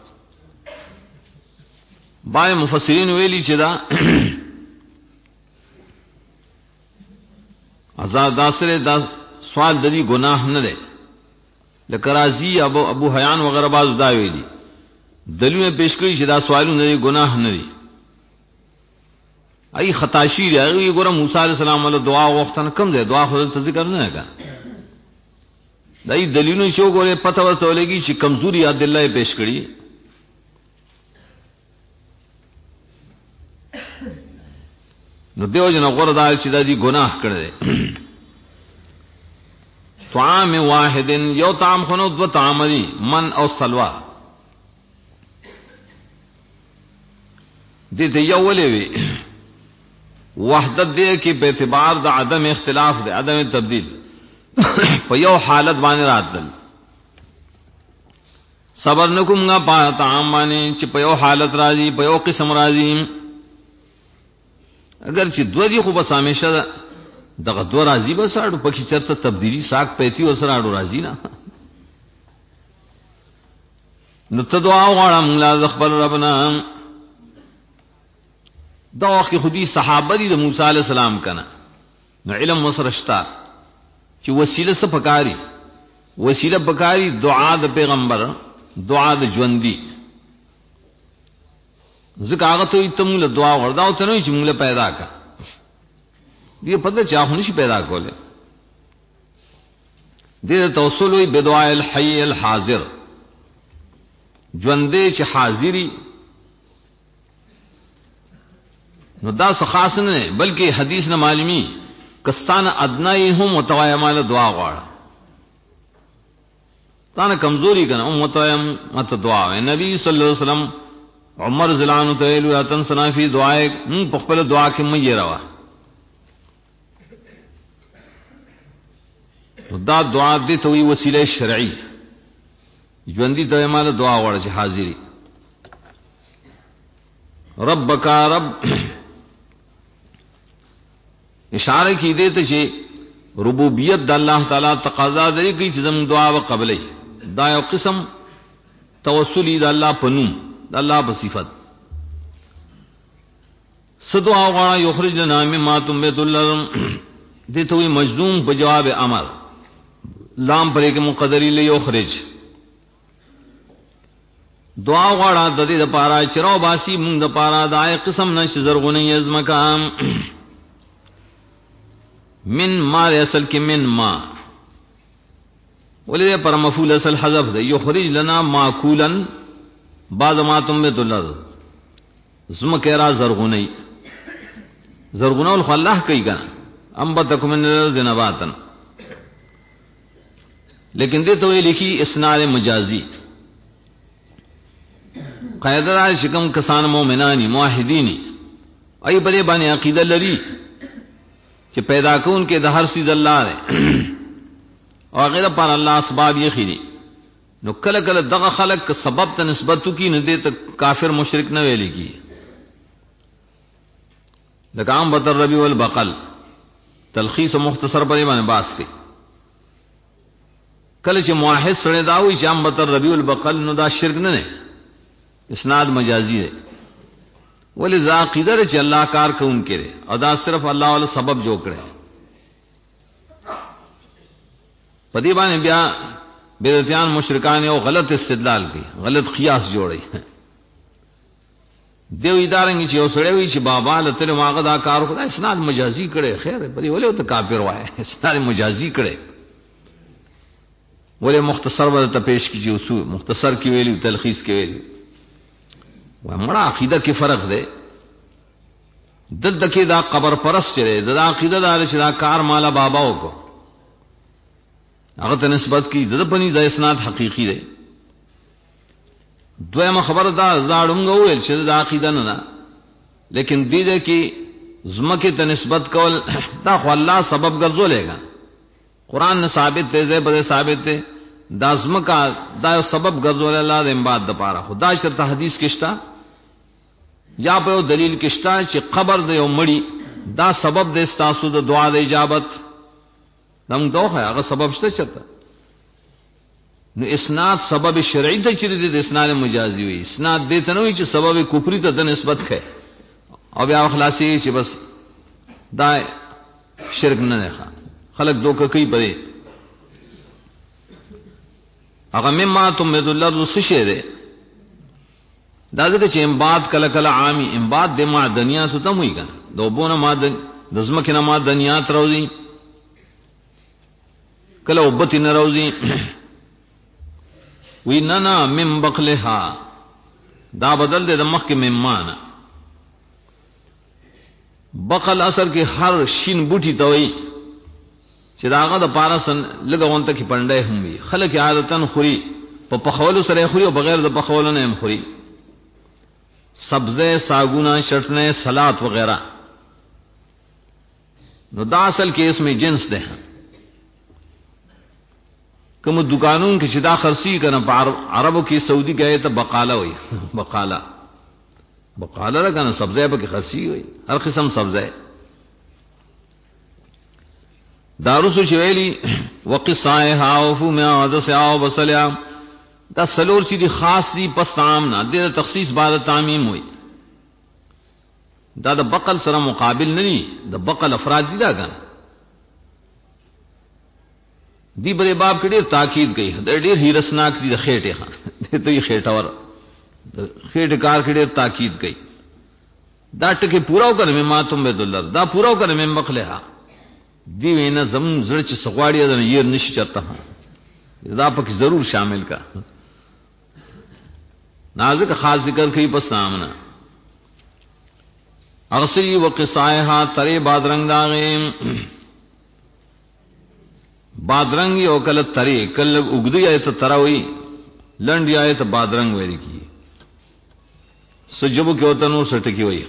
بای مفسرین ویلي چې دا عذاب داسره دا سوال د دې ګناه نه ده لکه راضی ابو حیان وغیرہ باز دا ویلي دلیل پیش کړی چې دا سوالونه نه ګناه نه دي ای خطا شي دی ګوره موسی علی السلام له دعا وختن کم دی دعا خو ته ذکر نه کا دای دلیلونه شو ګوره پته ورته ولګي چې کمزوري یاد الله پیش کړی نو دیو جن غره دا چې دا دی ګناه کړی طعام واحد یو طعام خنو دو طعام دی من او سلوا دې ته یو ولې وی وحدت دې کې په اعتبار د عدم اختلاف د عدم تبديل په یو حالت باندې راتل صبر نکومغه په طعام باندې چې په یو حالت راځي په یو قسم راځي اگر چې دوه دي خو بس همیشه دغه دوه راځي بس اړو پکې چرته تبدیلی ساک پېتی وسره اړو راځي نه نو ته دعا وغواړه موږ له خپل ربنا دا وخت خودي صحابه دي د موسی عليه السلام کنه نو علم وسرشتا چې وسیله څه پکاري وسیله پکاري دعا د پیغمبر دعا د ژوندۍ ځکه هغه ته ته موږ له دعا وردا او ته نو چې موږ له پیدا کا دې په دې چا هني شي پیدا کوله دې توسل وي بدعاء الحي الحاضر ژوندۍ چې حاضری نو دا خاص نه بلکې حدیث نه معلومی کستان ادنایهم متوایمال دعا غواړه تانه کمزوری کنه متوایم مت دعا نبی صلی الله علیه وسلم عمر زلانو تیلو اتن سنا فی دعائے پخپل دعا کې مې روا دا دعا دې ته وی وسیله شرعي ژوندۍ ته مال دعا وړه چې حاضری ربک رب اشاره کی دې ته چې ربوبیت د الله تعالی تقاضا دی کی چې زم دعا وقبلې دا یو قسم توسلی د الله په نوم د الله په صفت سدعا غواړه یخرج لنا مما تنبت الارض دې ته وی مجزوم په جواب امر لام پرې کې مقدری له یخرج دعا غواړه د دې لپاره چې راو باسي موږ د پاره دای قسم نش زرغونې ازمکام من ما اصل کې من ما ولې پر مفعول اصل حذف ده یخرج لنا ماکولا بعد ما تنبت الارض زمکه را زرغونې زرغونول خو الله کوي کنه انبتکم من الارض نباتا لیکن دې ته لیکي اسناد مجازي قاعده را شکم کسان مومنانی موحدینی ای بلې باندې عقیده لري چې پیدا کون کې د هر چیز الله دی او غیر پر الله اسباب یې خېدي نو کله کله دغه خلق سبب ته نسبت کی نه دې ته کافر مشرک نه ویل کی لکه عام بطر ربی والبقل تلخیص مختصر پر باندې باس کی کله چې موحد سره دا وي چې عام بطر ربی والبقل نو دا شرک نه نه اسناد مجازی ہے ولی ذا قدر چې الله کار کوون کړي ادا صرف الله ول سبب جوړ کړي پدی باندې بیا بدعتيان مشرکان یو غلط استدلال کوي غلط قیاس جوړي دیو ادارنګ چې اوسړې وي چې بابا لته ماغه دا کار خدای اسناد مجازی کړي خیر پدی ولې ته کافر وای اسناد مجازی کړي ولې مختصر ورته پیش کیږي اصول مختصر کی ویلو تلخیص کی ویلو ومړه عقیده کې فرق دی دلته کې دا قبر پرست چره دا عقیده دا چې دا کار مالا بابا وکړو هغه ته نسبت کی د پنی د اسناد حقيقي دی دویمه خبر دا زاړونګ ویل چې دا عقیده نه لیکن دې کې زمکه ته نسبت کول دا خو الله سبب ګرځولېګا قران نه ثابت دی زې په ثابت دی دا زمکا دا سبب ګرځول الله د امباد د پاره خدا شرط حدیث کېشتا یا په دلیل کېشتا چې قبر د یو مړی دا سبب د استاسو د دعا د اجابت دم دوه هغه سبب شته چته نو اسناد سبب شرعي ته چې د اسناد مجازي وي اسناد دې ته نه وي چې سبب کفر ته نسبت کړي او بیا خلاصي چې بس دا شرک نه نه خلق دوکه کوي پرې هغه مما تنبت الارض سشه ده دا ځکه چې امباد کله کله عامي امباد د معدنیات ته موي کنه دوبونه معدن د زمکه نه معدنیات راوځي کله وبت نه راوځي ویننا من بقلها دا بدل د مخ کې ممانه بقل اثر کې هر شین بوټي ته وي چې داغه د پارسن لګونته کې پندای هم وي خلک عادتن خوري په پخولو سره خوري او بغیر د پخولو نه هم خوري سبزه ساګونه چټنه سلاد وغیرہ نو دا اصل کې اسمه جنس ده کوم دکانونو کې چې دا خرسي کنه په عربو کې سعودي کې ته بقاله وي بقاله را کنه سبزه په کې خرسي وي هر قسم سبزه دارسو شویلی وقصائها وفومها ودسعها وبصلها دا سلور چی دی خاص دی پس تعامنا دی تخصیص بعد تعمیم ہوئی دا بقل سره مقابل نہیں دا بقل افراد دی دا گن دی بڑے باب کے دیر تاکید گئی دیر ہیرسناک دی دا خیٹے خان دیتا یہ خیٹور خیٹ کار کے دیر تاکید گئی دا ٹکے پورا ہو کر میں ماتم بید اللہ دا پورا ہو کر میں مقلحا دی وینا زم زړه چې سغواړي دا یې نشي چرته دا پکې ضرور شامل کا نازک خاص ذکر کوي پس سامنا اغسلی وقصائها تری بادرنگ داغیم بادرنگ یو کله تری کله وګدی ایت تراوی لنډی ایت بادرنگ ویل کی سجبو کې وته نور سټکی وای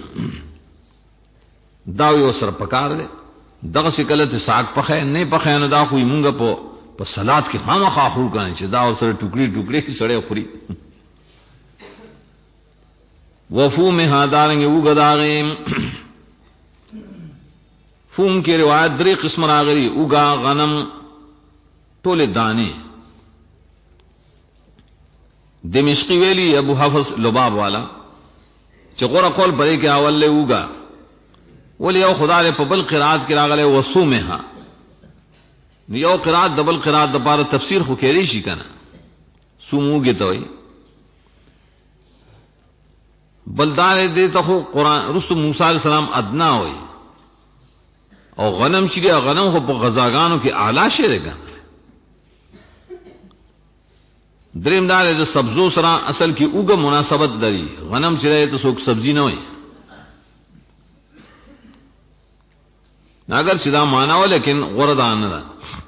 دا یو سر پکار دی دغه شکلت ساق پخې نه پخې نه دا خو مونږ په صلات کې خامخا خو کان چې دا سره ټوکړي ټوکړي سړې خوري وفو میں ہادارنگے اوگداغیم فوم کی روایت دری قسم راغلی اوگا غنم ټول دانے دمشقی ویلی ابو حفظ لباب والا چې غره قول پرې کې اول له اوگا ولی او خدا له په بل قرات کې راغله وصومها یو قرات دبل قرات د پاره تفسیر خو کېری شي کنه سوموږي ته وي بلدار دیتا خو قرآن رسول موسیٰ علیہ السلام ادنا ہوئی او غنم چیریا غنم خو پا غزاگانو کی اعلی شیرے گا دریم دار دا سبزو سرا اصل کی اوگا مناسبت داری غنم چیرے تو سوک سبزی نہ ہوئی اگر چدا مانا ہو لیکن غردان دا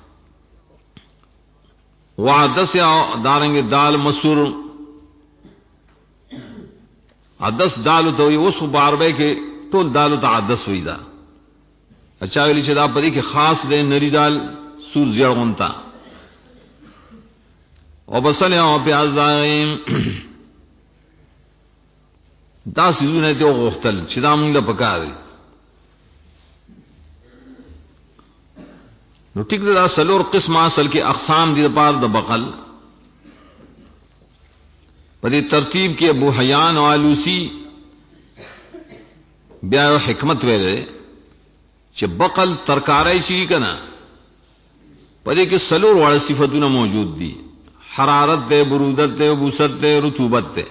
وعدس یا دارنگی دال مسور عدس دالو تو اوس خو باربه کې ټول دالو ته عدس وې دا اچھا ویلی چې دا پدې کې خاص دې نری دال سور زړغونتا او بسل او پیاز دایم دا سيزونه ته غوښتل چې دا موږ له پکاري نو ټیک دا سلور قسم اصل کې اقسام دي په د بقل پدی ترتیب کی ابو حیان و آلوسی بیا حکمت ویلے چې بقل ترکارائی چی کنا پدی کی سلور والا صفتون موجود دی حرارت دے برودت دے بوست دے رطوبت دے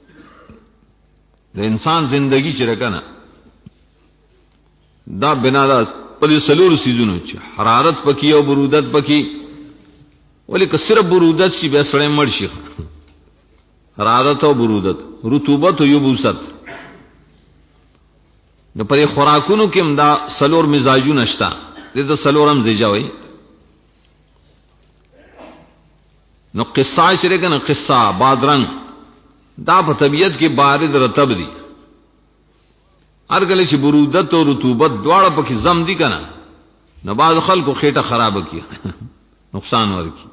انسان زندگی چی رکنا دا بنا دا پدی سلور سیزونو چی حرارت پکی و برودت پکی ولی که صرف برودت چی بیا سڑے مرشی حرارت و برودت رطوبت و یبوست نو پر خوراکونو کې دا سلور مزاجو نشتا دې سلورم زیجاوي نو قصه شری کنه قصه بادرنگ دا په طبیعت کې بارد رطب دي هر کله چې برودت او رطوبت دواړه پکې زم دي کنه نو بعض خلکو خېټه خراب کی نقصان ورکی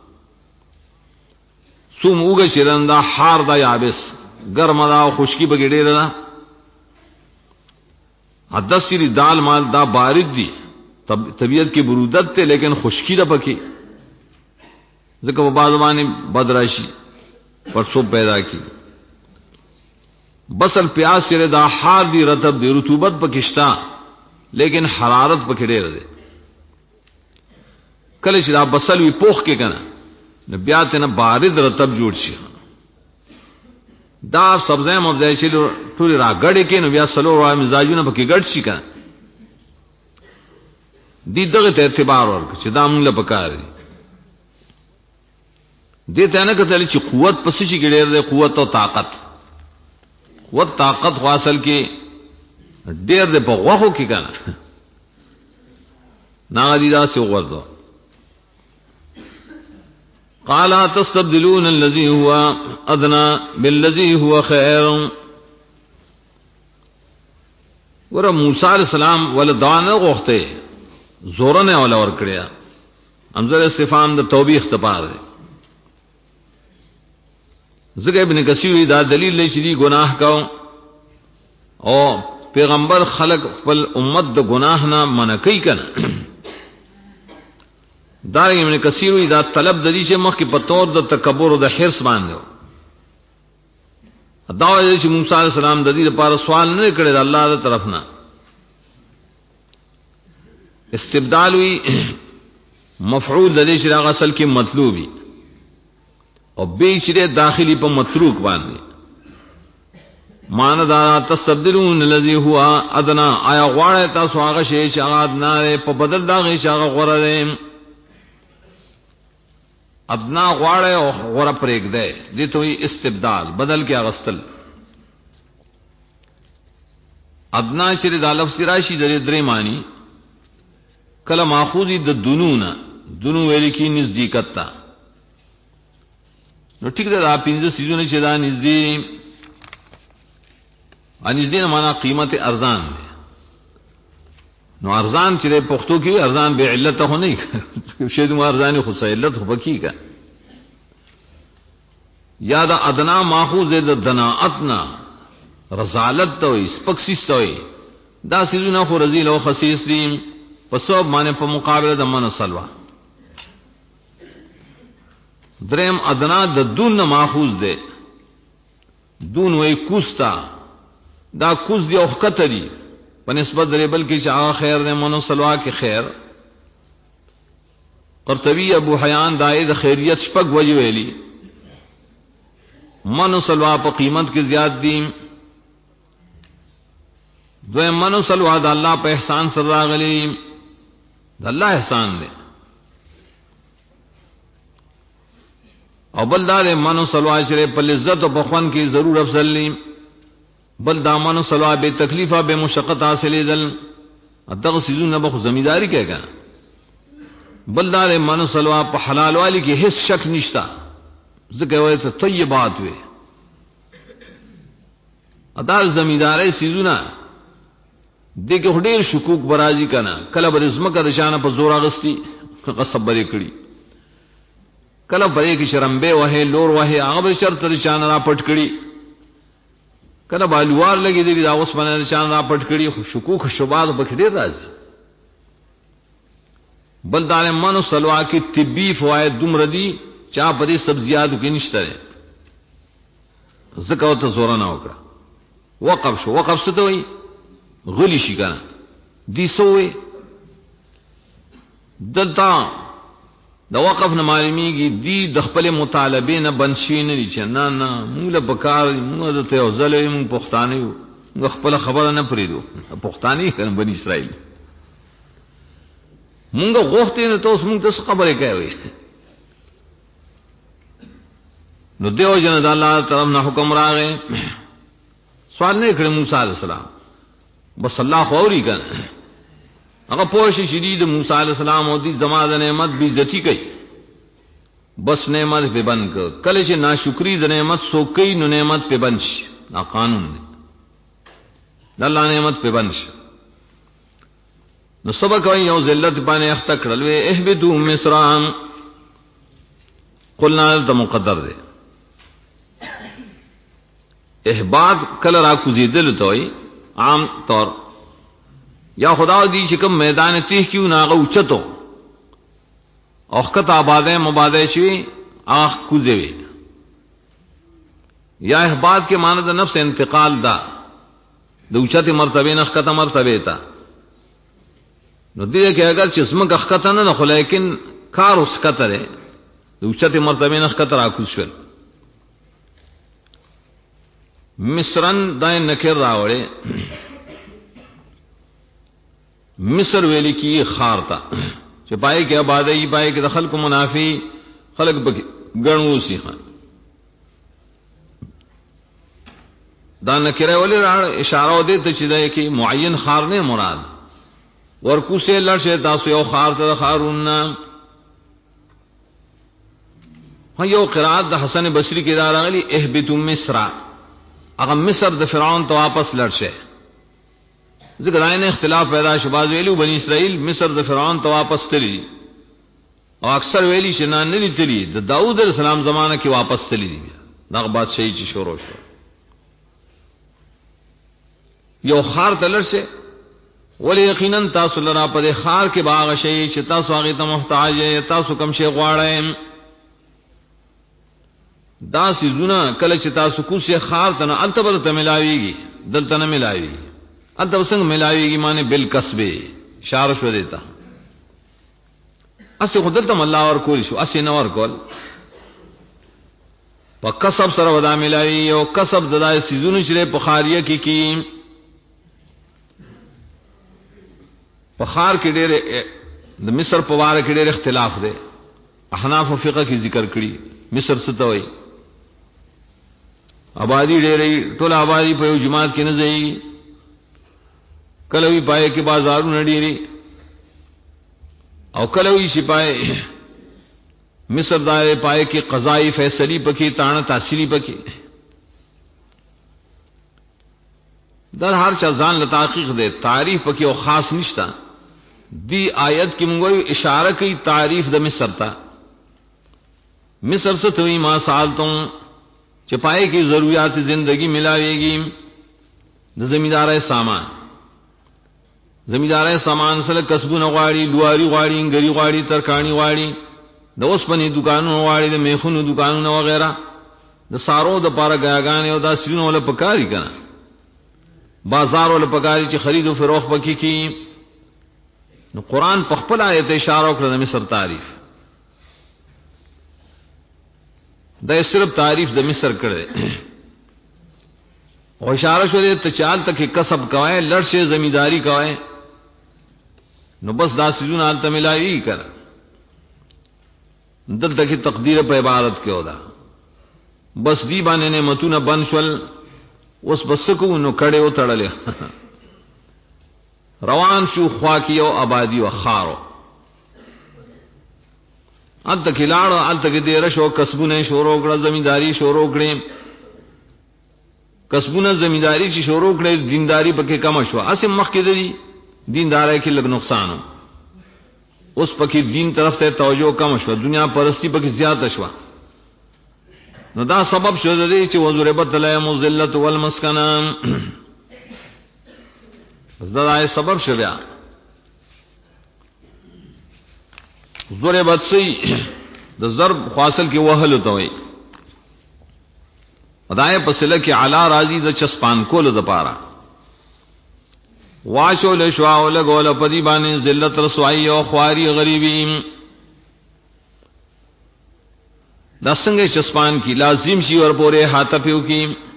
سوم اوگا چرن دا حار دا یابس گرم دا خشکی بگی ډیر دا عدس چری دال مال دا بارد دی طبیعت کی برودت تے لیکن خشکی دا پکی ذکر وہ بازوانی بدراشی پرسو پیدا کی بسل پیاز چرے دا حار دی رطب دی رطوبت پکشتا لیکن حرارت پکی ډیر دی کله چې دا بسل وی پوخ کې کنه بیا ته نه بارد رطب جوړ شي دا سبزه مبدای شي ټول را غړې کې نو بیا سلو را مزاجونه پکې ګډ شي کنه دې دغه ته اعتبار ورک چې دا موږ له پکاري دې ته نه کتل چې قوت پس شي ګډې ده قوت او طاقت قوت طاقت خو اصل کې ډېر ده په غوخو کې کنه نه دي دا څه وګورځو قال تستبدلون الذي هو ادنى بالذي هو خير ور موسی علیہ السلام ولدان غوخته زورنه ولا ور کړیا انظر استفهام د توبیخ تپار زګ ابن کثیر دا دلیل لشي دی گناہ کو او پیغمبر خلق خپل امت د گناہ نه منکې کنا دارنګ ابن کثیر دا طلب د دې چې مخ کې پتور د تکبر او د حرص باندې دا وایي چې موسی علیہ السلام د دې لپاره سوال نه کړی د الله تعالی طرف نه استبدال وی مفعول د دې چې هغه اصل کې مطلوبي او به چې داخلي په متروک باندې مان دا تستبدلون الذي هو ادنى آیا غواړی تاسو هغه شی چې هغه ادنا په بدل دا غي چې هغه غوړه ده ادنا غواړی او غوړه پرېګ ده دې ته استبدال بدل کې اغستل ادنا چې د لفظ راشي د درې معنی کله ماخوذی د دنونه دنو ویل کی نزدېکت تا نو ټیک ده دا پنځه سيزونه چې دا نزدې انځ دین معنا قیمت ارزان دی. نو ارزان چې پښتو کې ارزان به علت خو نه شه دې ارزان خو څه علت خو پکې کا یا دا ادنا ماخوذ د دناءتنا رزالت توي سپکسیس توي دا سيزونه خو رذیل او خسیس دي په سبب باندې په مقابله د من سلوا. دریم ادنا د دون ماخوذ ده. دون وای کوستا دا کوز دی او خطری په نسبت درې بلکې چې هغه خیر نه منو سلوا کې خیر. قرطبی ابو حیان دای د خیریت شپږ وجه ویلي. منو سلوا په قیمت کې زیات دي. دویم منو سلوا د الله په احسان سره راغلي. د الله احسان دی. او بل دا منو سلوا چې په لذت او په خوان کې ضرور افضل ني. بل دامن سلوا بے تکلیفہ بے مشقت حاصل دل ادغ سيزونه به زمینداری کېګا. بل دار من سلوا په حلال والی کې هیڅ شک نشتا. ځکه وایي ته طیبات وي. ادا زمینداری سيزونه دغه ډېر شکوک برازي کنه. کله بر زمکه د شانه په زور اغستی غصب بری کړی. کله بری کې شرمبه وه لور وه هغه به شرط د شانه را پټ کړی. کله بالوار لګي دی دا اوس باندې شان را پټ کړي خو شکوک شوبات په کې ډیر راځي. بل دار منو سلوا کې طبي فواید دومره دي چا په دې سبزیاتو کې نشته. زکه او ته زور نه وکړه. وقف شو. وقف څه ته وایي؟ غلی شي کنه. دي سوې دلته د وقف نه معلومیږي دی د خپل مطالبه نه بنشي نه دي چې نه نه موږ له بکار موږ ته یو ځلې موږ پښتانه یو موږ خپل خبره نه پریدو. پښتاني کنه بنی اسرائیل موږ غوښتې نه تاسو موږ ته خبرې کوي. نو دیو جن د الله طرف نه حکم راغی. سوال نه کړ موسی عليه السلام بس الله خوري کنه. هغه پوښي شدید موسی علیہ السلام او دې زماده نعمت بی عزتی کوي. بس نعمت په بند کله چې ناشکری د نعمت سو کوي نو نعمت په بند شي. دا قانون دی. د الله نعمت په بند شي. نو سبق وایي یو ذلت باندې اخت کړل وی اهبدوا مصر قلنا ذا مقدر دی. احباد کله را کوزیدل توي عام طور یا خدا دی چې کوم میدان تیه کیو ناغه اوچتو اوخت آباده مباده شوی آخ کوزوی. یا احباد کے معنی دا نفس انتقال دا د اوچت مرتبه نخکت مرتبه تا. نو دیده که اگر چسمک اخکت نه خو لیکن کار اسکت رہے د اوچت مرتبه نخکت را کوز شول. مصرن دا نکر راوڑے. مصر ویلی کی خار تا چې پای کې آبادی پای کې د خلکو منافی خلق غنو سی خان. دا نکره ولی اشاره ودی ته چې دا کې معین خار نه مراد. ورکو سے لړشه تاسو یو خار ته خارون نه. یو قرات د حسن بصری کې دا راغلی اهبتم مصر. هغه مصر د فرعون ته واپس لړشه. ذکر آئین اختلاف پیدا شباز ویلو بنی اسرائیل مصر د فرعون ته واپس تلی او اکثر ویلی شنان نه تلی د داوود علیہ السلام زمانہ کې واپس تلی دی. دا بادشاہی چې شروع شو. یو خار تلرشه ولی یقینا تاسو لرا په خار کې باغ شي چې تاسو هغه ته محتاج یې. تاسو کم شي غواړئ دا سيزونه کله چې تاسو کوڅه خار ته نه التبر ته ملاويږي دلته نه ملاويږي. ادب سنگ ملاویږي معنی بالکسب اشاره شو دیتا. اسه خدلتم الله ور کول شو اسه نور کول په کسب سره ودا ملاوي او کسب دای سيزونه چې په خاریه کې کی په خار کې ډېر د مصر په واره کې ډېر اختلاف دی. احناف او فقہ کې ذکر کړي. مصر څه ته وایي؟ آبادی ډېرې ټول آبادی په یو جماعت کې نه ځي. کله وی پای کې بازارونه ډېری او کله وی شپای مصر دای پای کې قضایی فیصلی پکې تانه تحصیلی پکې. در هر چا ځان له تحقیق دے تعریف پکې او خاص نشتا دی آیت کې موږ اشاره کوي تعریف د مصر ته مصر سے توئی ما سالتم چپائے کی ضروریات زندگی ملاوے گی زمیندار سامان زمیندار سامان سره کسبونه غواړي لواری غواړي ګری غواړي ترکانی غواړي د اوسپنې دکانونو غواړي د میخونو دکانونو وغیرہ د سارو د پاره غاګانې او د سرینو له پکاري کنه بازار ول پکاري چې خرید او فروخت پکې کی نو قران په خپل آیت اشاره وکړه د مصر تعریف دا صرف تعریف د مصر کړي او اشاره شوه ته چال تک کسب کوي لړشه زمینداری کوي نو بس دا سيزونه حالت ملایي کړ دلته کی تقدیر په عبادت کې ودا بس دی باندې نعمتونه بنشل اوس بس کو نو کړه او تړلې روان شو خوا کیو آبادی او خارو انت کلاړو انت کې دیر شو کسبونه شروع کړه زمینداری شروع کړه کسبونه زمینداری چې شروع کړه دینداری پکې کم شو اسه مخ کې دی دیندارای کې لږ نقصان اوس پکې دین طرف ته توجه کم شو دنیا پرستی پکې زیات شو نو دا سبب شو دی چې وذربت لهم الذلت والمسکنه زړای سبب شو بیا ضربت سی د ضرب خاصل کې وهل ته وي ادايه پسله کې علا راضی د چسپان کول د پاره واچو له شوا ول غول پدی باندې ذلت رسوایی او خواري غریبی د څنګه چسپان کی لازم شي اور پورے ہاتھ پیو کی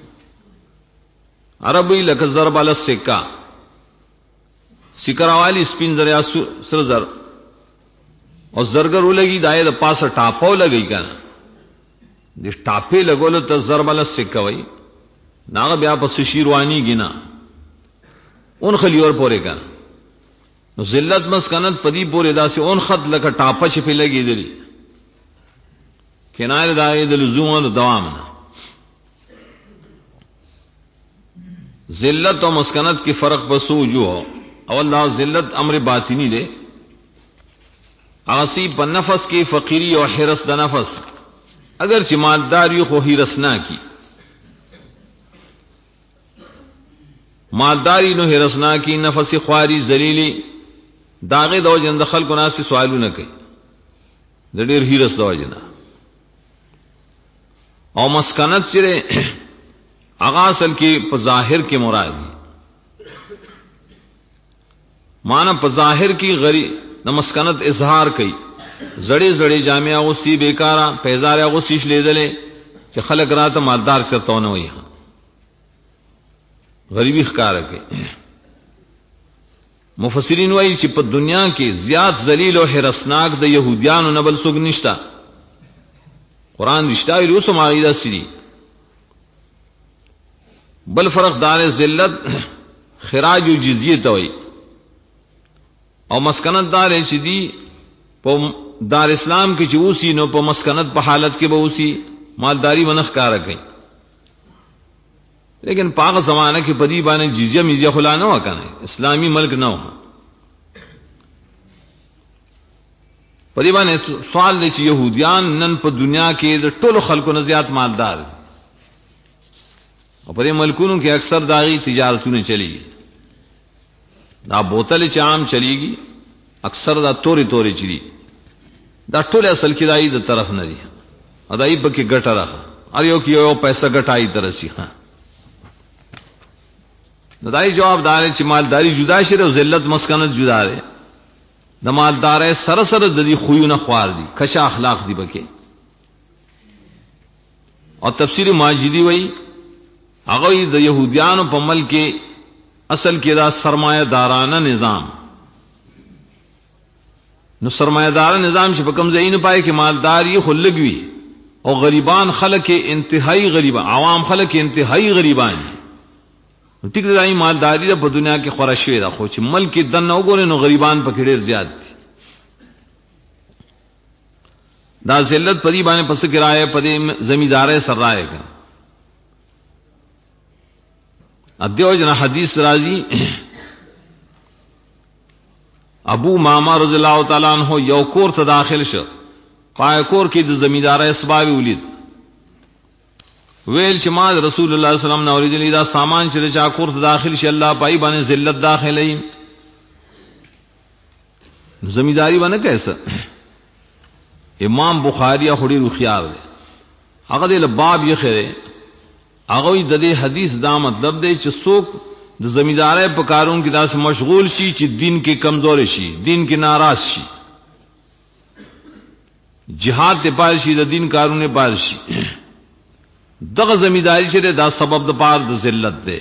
عربی لک ضرب ال السکا سکراوالی سپین دریا سر زر او زرګر ولګي دای د پاسه ټاپو لګي کنه د ټاپې لګول ته ضرب ال السکا وای ناغه بیا په شیروانی گنا اون خلیور پورے کنه نو ذلت مسکنت پدی پورے داسې اون خط لکه ټاپه چې په لګي دی کنایه دای د لزوم او دوام نه ذلت او مسکنت کی فرق په سوجو او الله ذلت امر باطنی دی اسی په نفس کی فقیری او حرس د نفس اگر چې مالدار یو خو حرس نه کی مالداری نو حرس نه کی نفس خواری ذلیلی داغه د وجند خلکو ناس سوالونه کوي د ډیر حرس د وجنه او مسکنت چره اغا اصل کې په ظاهر کې مراد معنا په ظاهر کې غری د مسکنت اظهار کوي زړې زړې جامعہ اوسې بیکارا پیزار اوسې شلیدلې چې خلک راته مالدار چرتهونه وي غریبی ښکار کوي مفسرین وایي چې په دنیا کې زیات ذلیل او حرسناک د يهوديانو نه بل څوک نشتا قران رښتا ویلو سم عقیده سړي بل فرق دار ذلت خراج او جزیه ته وایي او مسکنت دار چې دی په دار اسلام کې چې اوسې نو په مسکنت په حالت کې به اوسې مالداری ونخ کار کوي لیکن پاک زمانہ کې پدی باندې جزیه میزه خلا نه وکنه اسلامی ملک نه و پدی باندې سوال دی چې يهوديان نن په دنیا کې د ټولو خلکو نه زیات مالدار او په دې ملکونو کې اکثر داغي تجارتونه چلیږي دا بوتل چې عام چلیږي اکثر دا توري توري چلی دا ټول اصل کې دای د طرف نه دي ادای په کې ګټه راغله ار یو کې یو پیسې ګټای ترسي ها دای جواب دار چې مالداری جدا شي او ذلت مسکنت جدا ده د مالدار سره سره د دې خوونه خوار دي کښه اخلاق دي بکې او تفسیر ماجدی وای هغه د يهوديانو په ملک کې اصل کې دا سرمایه دارانه نظام نو سرمایه دار نظام چې په کوم ځای نه پای کې مالداری خلګوي او غریبان خلک انتهایی غریب عوام خلک انتهایی غریبان ټیک دی مالداری په دنیا کې خورا شوی دا خو چې ملک د نو ګورې نو غریبان په کې ډیر زیات دي دا ذلت پدی باندې پس کرایه پدی زمیندارې سرایه کا ادیو جنا حدیث راضی ابو ماما رضی اللہ تعالی عنہ یو کور ته داخل شو، پای کور کې د زمیندار اسباب ولید، ویل چې ما رسول الله صلی الله علیه وسلم نو ورېدلی دا سامان چې چا کور ته داخل شي الله پای باندې ذلت داخلې، زمینداری باندې کیسه. امام بخاری خوري روخيار دی، هغه د باب یې خره، هغه د دې حدیث دا مطلب دی چې څوک د زمیندارۍ په کارونو کې داسې مشغول شي چې دین کې کمزور شي، دین کې ناراض شي، جهاد ته پال شي، د دین کارونه پال شي، دغه زمینداری چې دا سبب د پاره د ذلت دی.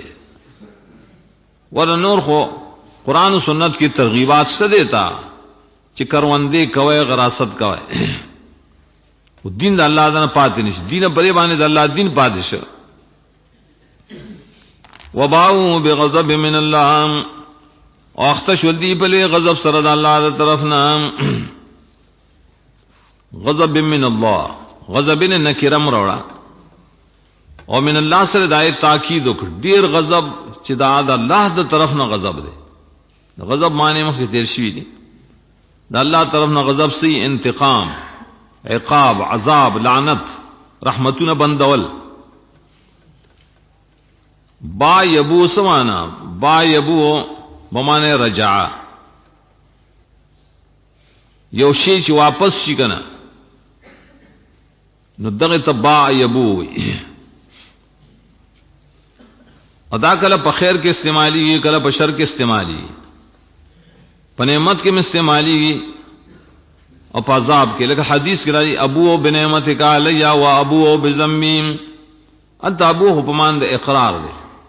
ور نور خو قرآن و سنت کی ترغیبات څه دیتا چې کروندې کوي، غراست کوي، او دین د الله نه پاتې نشي، دین په باندې د الله دین پاتې شي. وباو بغضب من الله، واختشوا دی بل غضب سره د الله تر طرف نه، غضب من الله، غضب نکره مروړه، او من الله سره دای تاکید وکړ، ډیر غضب چې دا د الله د طرف نه غضب دی. غضب معنی مخکې تیر شوی دی، د الله طرف نه غضب سي انتقام، عقاب، عذاب، لعنت، رحمتونه بندول. با یبو سمانا، با یبو بمانے رجع، یو شی چې واپس شي کنه نو دغه ته با یبو وي. ادا کله په خیر کې استعمالي، کله په شر کې استعمالي، په نعمت کې استعمالي او په عذاب کې. لکه حدیث کې راځي ابو بنعمتک علی و ابو بذمیم، انت ابو په مان د اقرار دی.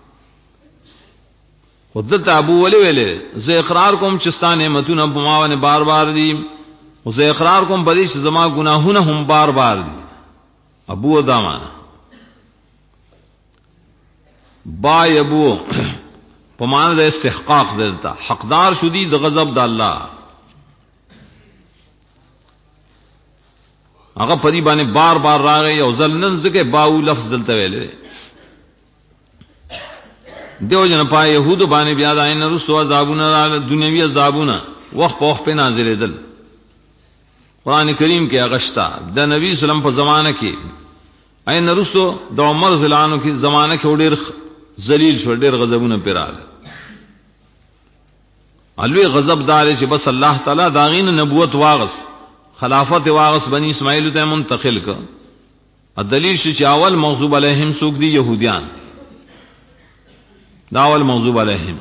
خودت ابو ولی ویلې زه اقرار کوم چې ستاسو نعمتونه په ما باندې بار بار دي، او زه اقرار کوم په دې چې زما ګناهونه هم بار بار دي. ابو دامان با یبو په معنا د استحقاق دلته، حقدار شدي د غضب د الله، هغه په دې باندې بار بار راغی او ځلنن ځکه باو لفظ دلته ویلې. دیو جن پای يهود باندې بیا د عین رسو عذابونه، دنیوي عذابونه وخت په وخت په نازلې دل. قران کریم کې اغشتا د نبی سلام په زمانه کې عین رسو د عمر زلانو کې زمانه کې ډېر ذلیل شو، ډېر غضبونه پیراله. الوی غضب دار چې بس الله تعالی داغین نبوت واغس، خلافت واغس بنی اسماعیل ته منتقل ک. الدلیل چې اول موضوع علیهم سوق دی يهوديان، داول موضوع علیہم.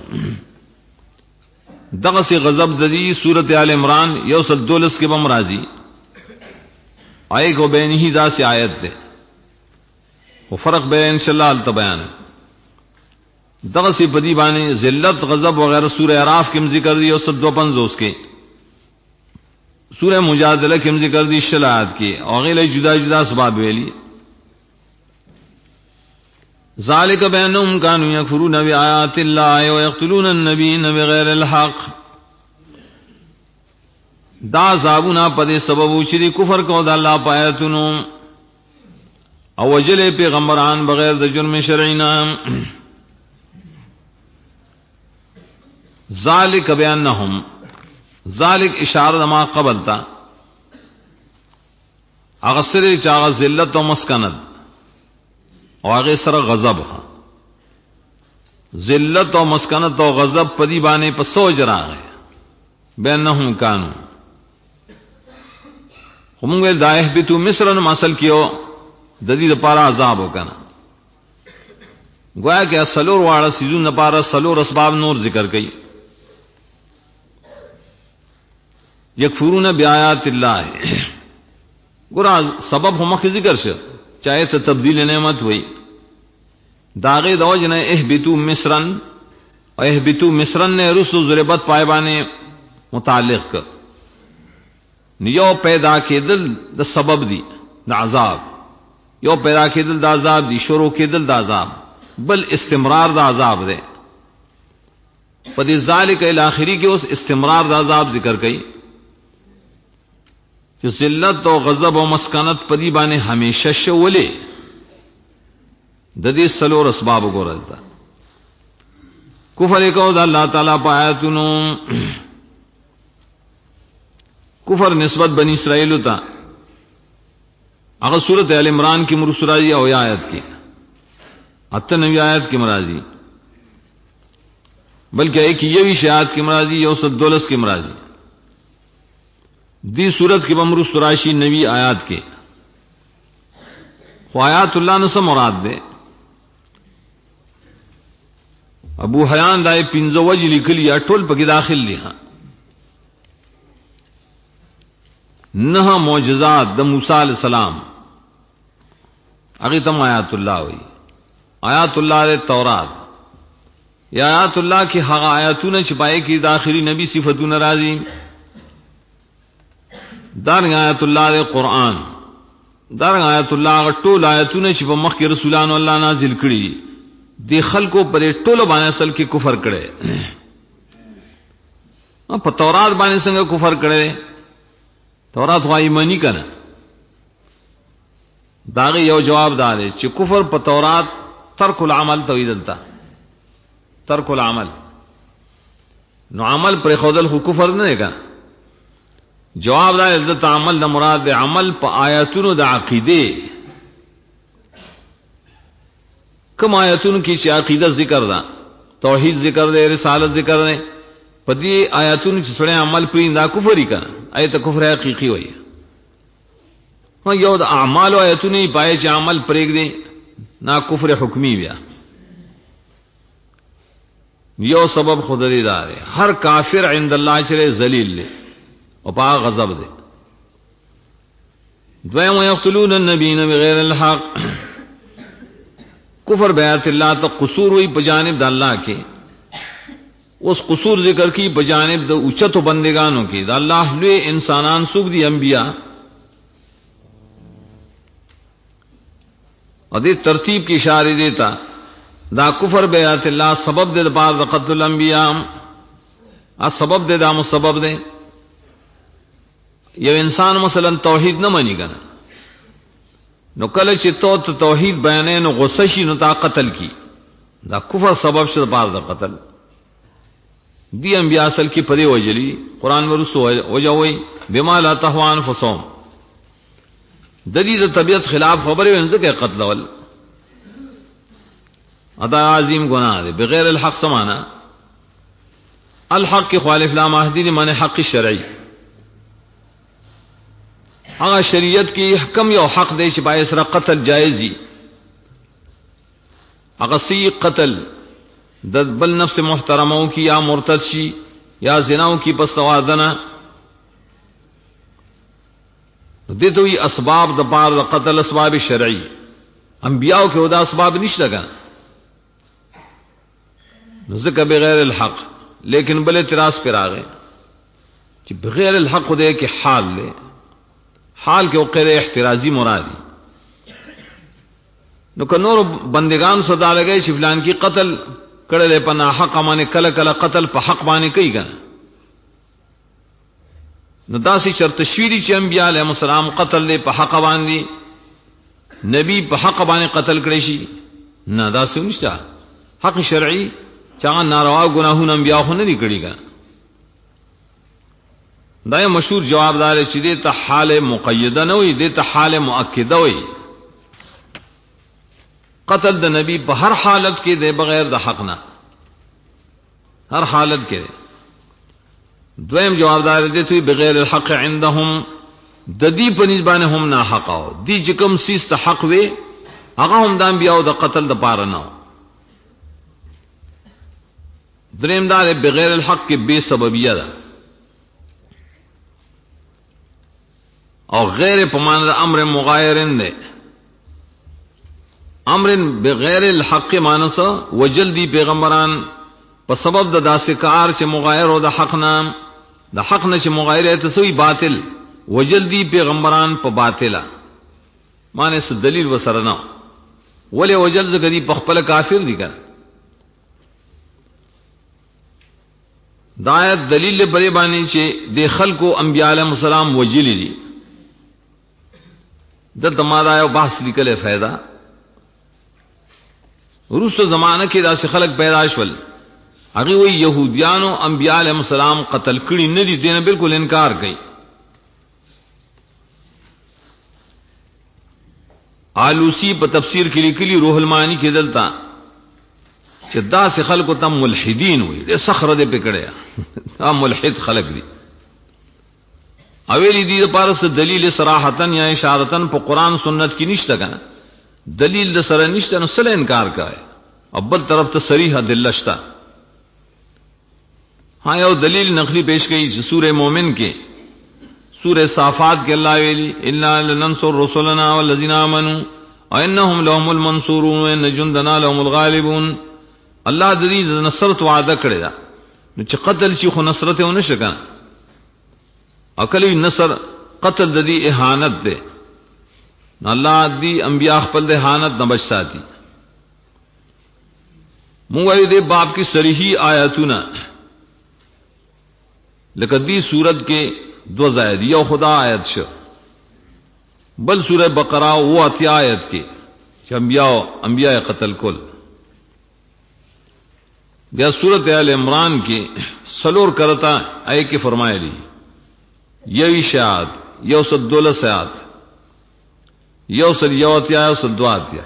دغه سی غضب د دې سورۃ آل عمران یو سل دولس کې بم راضی آئے کو بینہی دا سی آیت دے، وہ فرق بے انشاءاللہ التا بیان ہے. دغه سی پدی باندې ذلت، غضب وغیرہ سورہ اعراف کې ذکر دی، یو سل 250 کې سورہ مجادلہ کې ذکر دی، شلات کې او غیله جدا جدا اسباب ویلی. ذالک بینهم کانوا یکفرون بآیات اللہ ویقتلون النبیین بغیر الحق. دا عذابنا پدې سبب شری کفر کو د الله پایتونو او وجل پیغمبران بغیر د جرم شرعی نه. ذالک بینهم، ذالک اشاره ما قبل تا اغسر چاغ ذلت او مسکنت او هغه سره غضب، ذلت او مسکنت او غضب پدی باندې په سوچ راغی. بینهم کانو همغه دایح بیتو مصرن مسل کیو د دې لپاره عذاب وکنه. گویا کہ سلور واړه سيزونه لپاره سلور اسباب نور ذکر کړي. یکفرون بیاات الله، ګور سبب هم کې ذکر شه، چاہے ته تبدیل نعمت وئی داغه دوج نه اهبتو مصرن، او اهبتو مصرن نے رسو ضربت پایبانه متعلق نیو پیدا کېدل د سبب دی د عذاب، یو پیدا کېدل د عذاب دی، شروع کېدل د عذاب، بل استمرار د عذاب دی. په دې ذالک الاخری کې اوس استمرار د عذاب ذکر کړي چې ذلت او غضب او مسکنت په دې باندې همیشه شولې. د دې سلور اسباب وګورل تا کفر کو د الله تعالی پایتونو کفر نسبت بنی اسرائیل تا هغه سورۃ ال عمران کی مرسرائی او آیت کی 98 آیت کی مرادی بلکہ ایک یہ آیت کی مرادی یو 112 کی مرادی دی سورت کی بمر سراشی 90 آیات کے خو آیات اللہ نے مراد دے ابو حیان دائے پنځه وجه لیکلی ټول پکې داخل دي نه معجزات د موسی علیہ السلام هغه تم آیات الله وی آیات الله د تورات یا آیات الله کی هغه آیاتونه چې پای کې د آخري نبی صفاتونه راځي دار آیات الله د قران دار آیات الله ټول آیاتونه چې په مخ کې رسولان الله نازل کړي دی خلکو پر ټولو باندې اصل کې کفر کړي په تورات باندې څنګه کفر کړي تورات وايي مانی کنه داغه یو جواب دار چې کفر په تورات ترک العمل توحید دلته ترک العمل نو عمل پر خودل خو کفر نه کنه جواب دار عزت عمل د مراد د عمل په آیاتونو د عقیده کم آیاتونو کی چې عقیده ذکر ده توحید ذکر ده رسالت ذکر ده پدې آیاتونو چې سره عمل پرې دا کفر یې کنه ایت کفر حقیقی وایي نو یو د اعمال او آیاتونو پای چې عمل پرېګ دي نا کفر حکمی بیا یو سبب خدای دار هر کافر عند الله چې ذلیل له او پا غضب ده دویم یقتلون النبیین بغیر الحق کفر بیات اللہ تو قصور ہوئی بجانب دا اللہ کے اس قصور ذکر کی بجانب دا اچت و بندگانوں کی دا اللہ لوے انسانان سوک دی انبیاء اور دی ترتیب کی اشارے دیتا دا کفر بیات اللہ سبب دے دا پار دا قتل الانبیاء سبب دے دا مسبب دے یہ انسان مثلا توحید نہ مانی کنا نو کله چې تو توحید بیانې نو غصه شي نو تا قتل کی دا کفر سبب شد پار دا قتل دی انبیاء اصل کی پدې وجلی قران ورسو وجوي بما لا تهوان فصوم د دې د طبيعت خلاف خبره ونځ کې قتل ول ادا عظیم گناہ دی بغیر الحق سمانا الحق کی خالف لا مهدی معنی حق شرعی هغه شریعت کی حکم یو حق دی چې باعث را قتل جایز دی هغه سی قتل د بل نفس محترمو کی یا مرتد شي یا زناو کی پس توادنا دې دوی اسباب د بار د قتل اسباب شرعی انبیاء کې ودا اسباب نشته کنه ذکر بغیر الحق لیکن بل اعتراض پر آ گئے کہ بغیر الحق دے کہ حال لے حال کے اوقیر احترازی مرادی نو کہ نور بندگان صدا لگے شفلان کی قتل کڑے پنا حق مانے کل کل قتل پا حق مانے کئی گنا نو داسی شرط شویری چی انبیاء علیہ السلام قتل دے پا حق باندی نبی پا حق بانے قتل کریشی نا داسی نشتا حق شرعی چاہاں ناروا گناہون انبیاء خو نہیں کڑی گا دا مشہور جواب دار چې دیتا حال مقیدہ نه وي دیتا حال مؤکدہ وي قتل د نبی په هر حالت کې دی بغیر د حق نه هر حالت کې دویم جواب دار دی ته بغیر الحق عندهم د دې په نسبانه هم نه حق او دی چې کوم سیس ته حق وي هغه هم د انبیاء د قتل د پاره نه دریم دار بغیر الحق کې بے سببیہ ده اور غیر پمان امر مغایرن دے امر بغیر الحق مانس وجلدی پیغمبران په سبب د داسکار چې مغایر او د حق نام د حق نه چې مغایر ته سوی باطل وجلدی پیغمبران په باطله معنی څه دلیل وسره نه ولې وجل زګری په خپل کافر دي کړه دایت دلیل بری باندې چې د خلکو انبیاء علیهم السلام وجلی دي دلته ما دا یو بحث لیکل فائدہ روسو زمانہ کې داسې خلک پیدا شول هغه وی يهوديانو انبياء علیهم السلام قتل کړي نه دي، دینه بالکل انکار کوي. آلوسی په تفسیر کې لیکلي روح المعانی کې دلتا چې دا سه خلکو تم ملحدین وي، د صخره دې پکړیا دا ملحد خلق دي. اویلی دي لپاره څه دلیل صراحتن یا اشارتن په قران سنت کې نشته کنه، دلیل د سره نشته نو سره انکار کوي. اول طرف ته صریح دلیل شته. ہاں یو دلیل نقلی پیش کړي سورہ مومن کې، سورہ صافات کې الله ویلي انا لننصر رسلنا والذین آمنوا وانهم لهم المنصورون وان جندنا لهم الغالبون. الله د دې نصرت وعده کړی دا، نو چې قتل شي خو نصرت ونه شکه. اکلی نصر قتل د دې اهانت ده، نو الله دې انبیاء خپل د اهانت نه بچ ساتي. موږ دې باب کې صریحي آیاتونه لکه دې صورت کې دو زائد یو خدا آیت شو، بل سورہ بقرہ وہ اتیا آیت کې چې انبیاء قتل کول. بیا سورۃ آل عمران کې سلور کرتا آئے کې فرمایلی یوی شاد یو صد دولس آیات یو صد یو اتیا یو صد دو اتیا.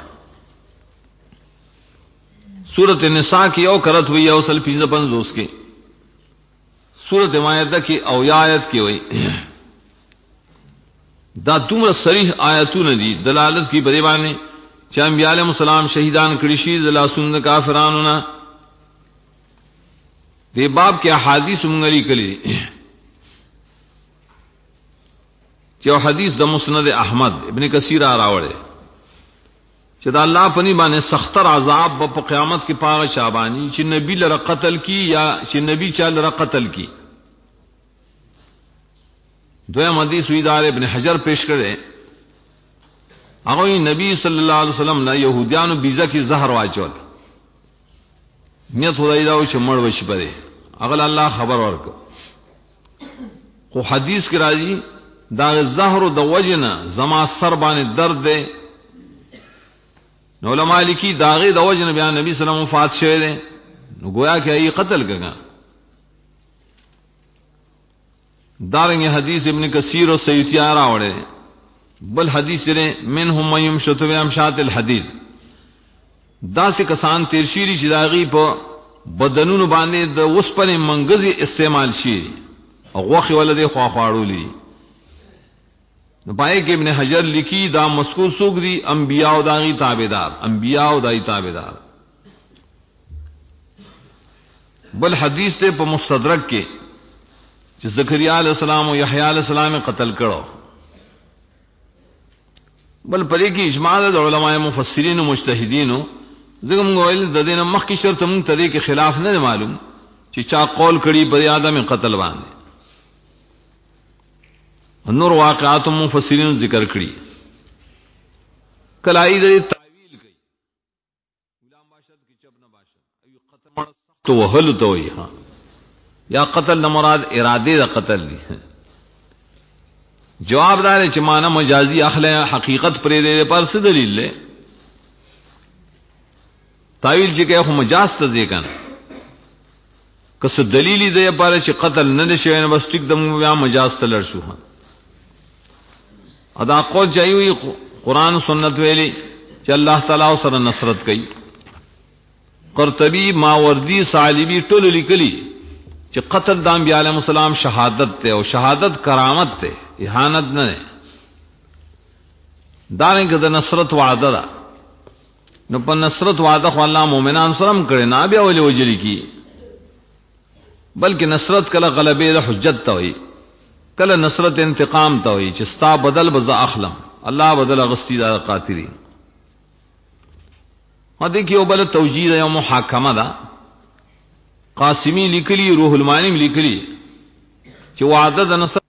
سورۃ النساء کی یو کرت ہوئی یو صد 55 کې. سورۃ مائدہ کی اویا آیت کی ہوئی. دا دومره صریح آیاتونه دي دلالت کی بری باندې چې انبیاء علیهم السلام شهیدان کړي شي د لاسونو کافرانو نه. دې باب کې احادیث مونږ لیکلي چې حدیث د مسند احمد ابن کثیر راوړي چې دا الله پنی باندې سختر عذاب په قیامت کې پاغه شابانی چې نبی لره قتل کی یا چې نبی چا لره قتل کی. دویم حدیث ویدار ابن حجر پیش کړي، هغه نبی صلی الله علیه وسلم نه يهوديانو بیزه کې زهر واچول، نیت خدای دا چې مړ وشي پدې، هغه الله خبر ورک. خو حدیث کې راځي دا زهر د وجنه زما سر باندې درد ده، نو علماء لیکي داغه د وجنه بیا نبی صلی الله علیه وسلم وفات شوه ده، نو گویا کہ ای قتل کړه. دارنګ حدیث ابن کثیر او سیوطی راوړي. بل حدیث لري منهم من يمشط بامشات الحديد، دا سه کسان تیر شيری چې داغي په بدنونو باندې د وسپنې منګزي استعمال شي او غوخي ولدي خواخواړولي. نو پای کې ابن حجر لیکي دا مذکور سوق دي انبیاء او داغي تابعدار، انبیاء او دای تابعدار. بل حدیث ته په مستدرک کې چې زکریا علیہ السلام او یحیی علیہ السلام قتل کړو. بل پرې کې اجماع د علماء مفسرین او مجتهدین زګم ویل د دینه مخکې شرط مونږ ته کې خلاف نه معلوم چې چا قول کړي پر آدم قتل باندې. نور واقعات مفسرین ذکر کړي. کلای د تعویل کوي غلام باشد کی چب نه باشد ایو قتل تو وهل تو وي ها یا قتل مراد اراده د قتل دی. جواب دار چې معنا مجازي اخله حقیقت پرې دې پر څه دلیل له تعویل چې کوي خو مجاز ته ځکه کس دلیل دې پر چې قتل نه نشي نو بس ټیک د بیا مجاز ته لړ شو. ادا قول چایوي قرآن سنت ویلي چې الله تعالی سره نصرت کوي. قرطبی ماوردی ثعلبی ټول لیکلي چې قتل د انبیاء علیهم السلام شهادت ته او شهادت کرامت ته، اهانت نه نه. دانګه د نصرت وعده ده، نو په نصرت وعده خو الله مؤمنان سره هم کړي نه بیا ولې وجلی کی، بلکې نصرت کله غلبې د حجت ته وي، کله نصرت انتقام ته وي چې ستا بدل بز اخلم، الله بدل غستی دا قاتلی. هدي کې یو بل توجیه یو محاکمه ده. قاسمی لیکلی روح المعانی لیکلی چې وعده د نصر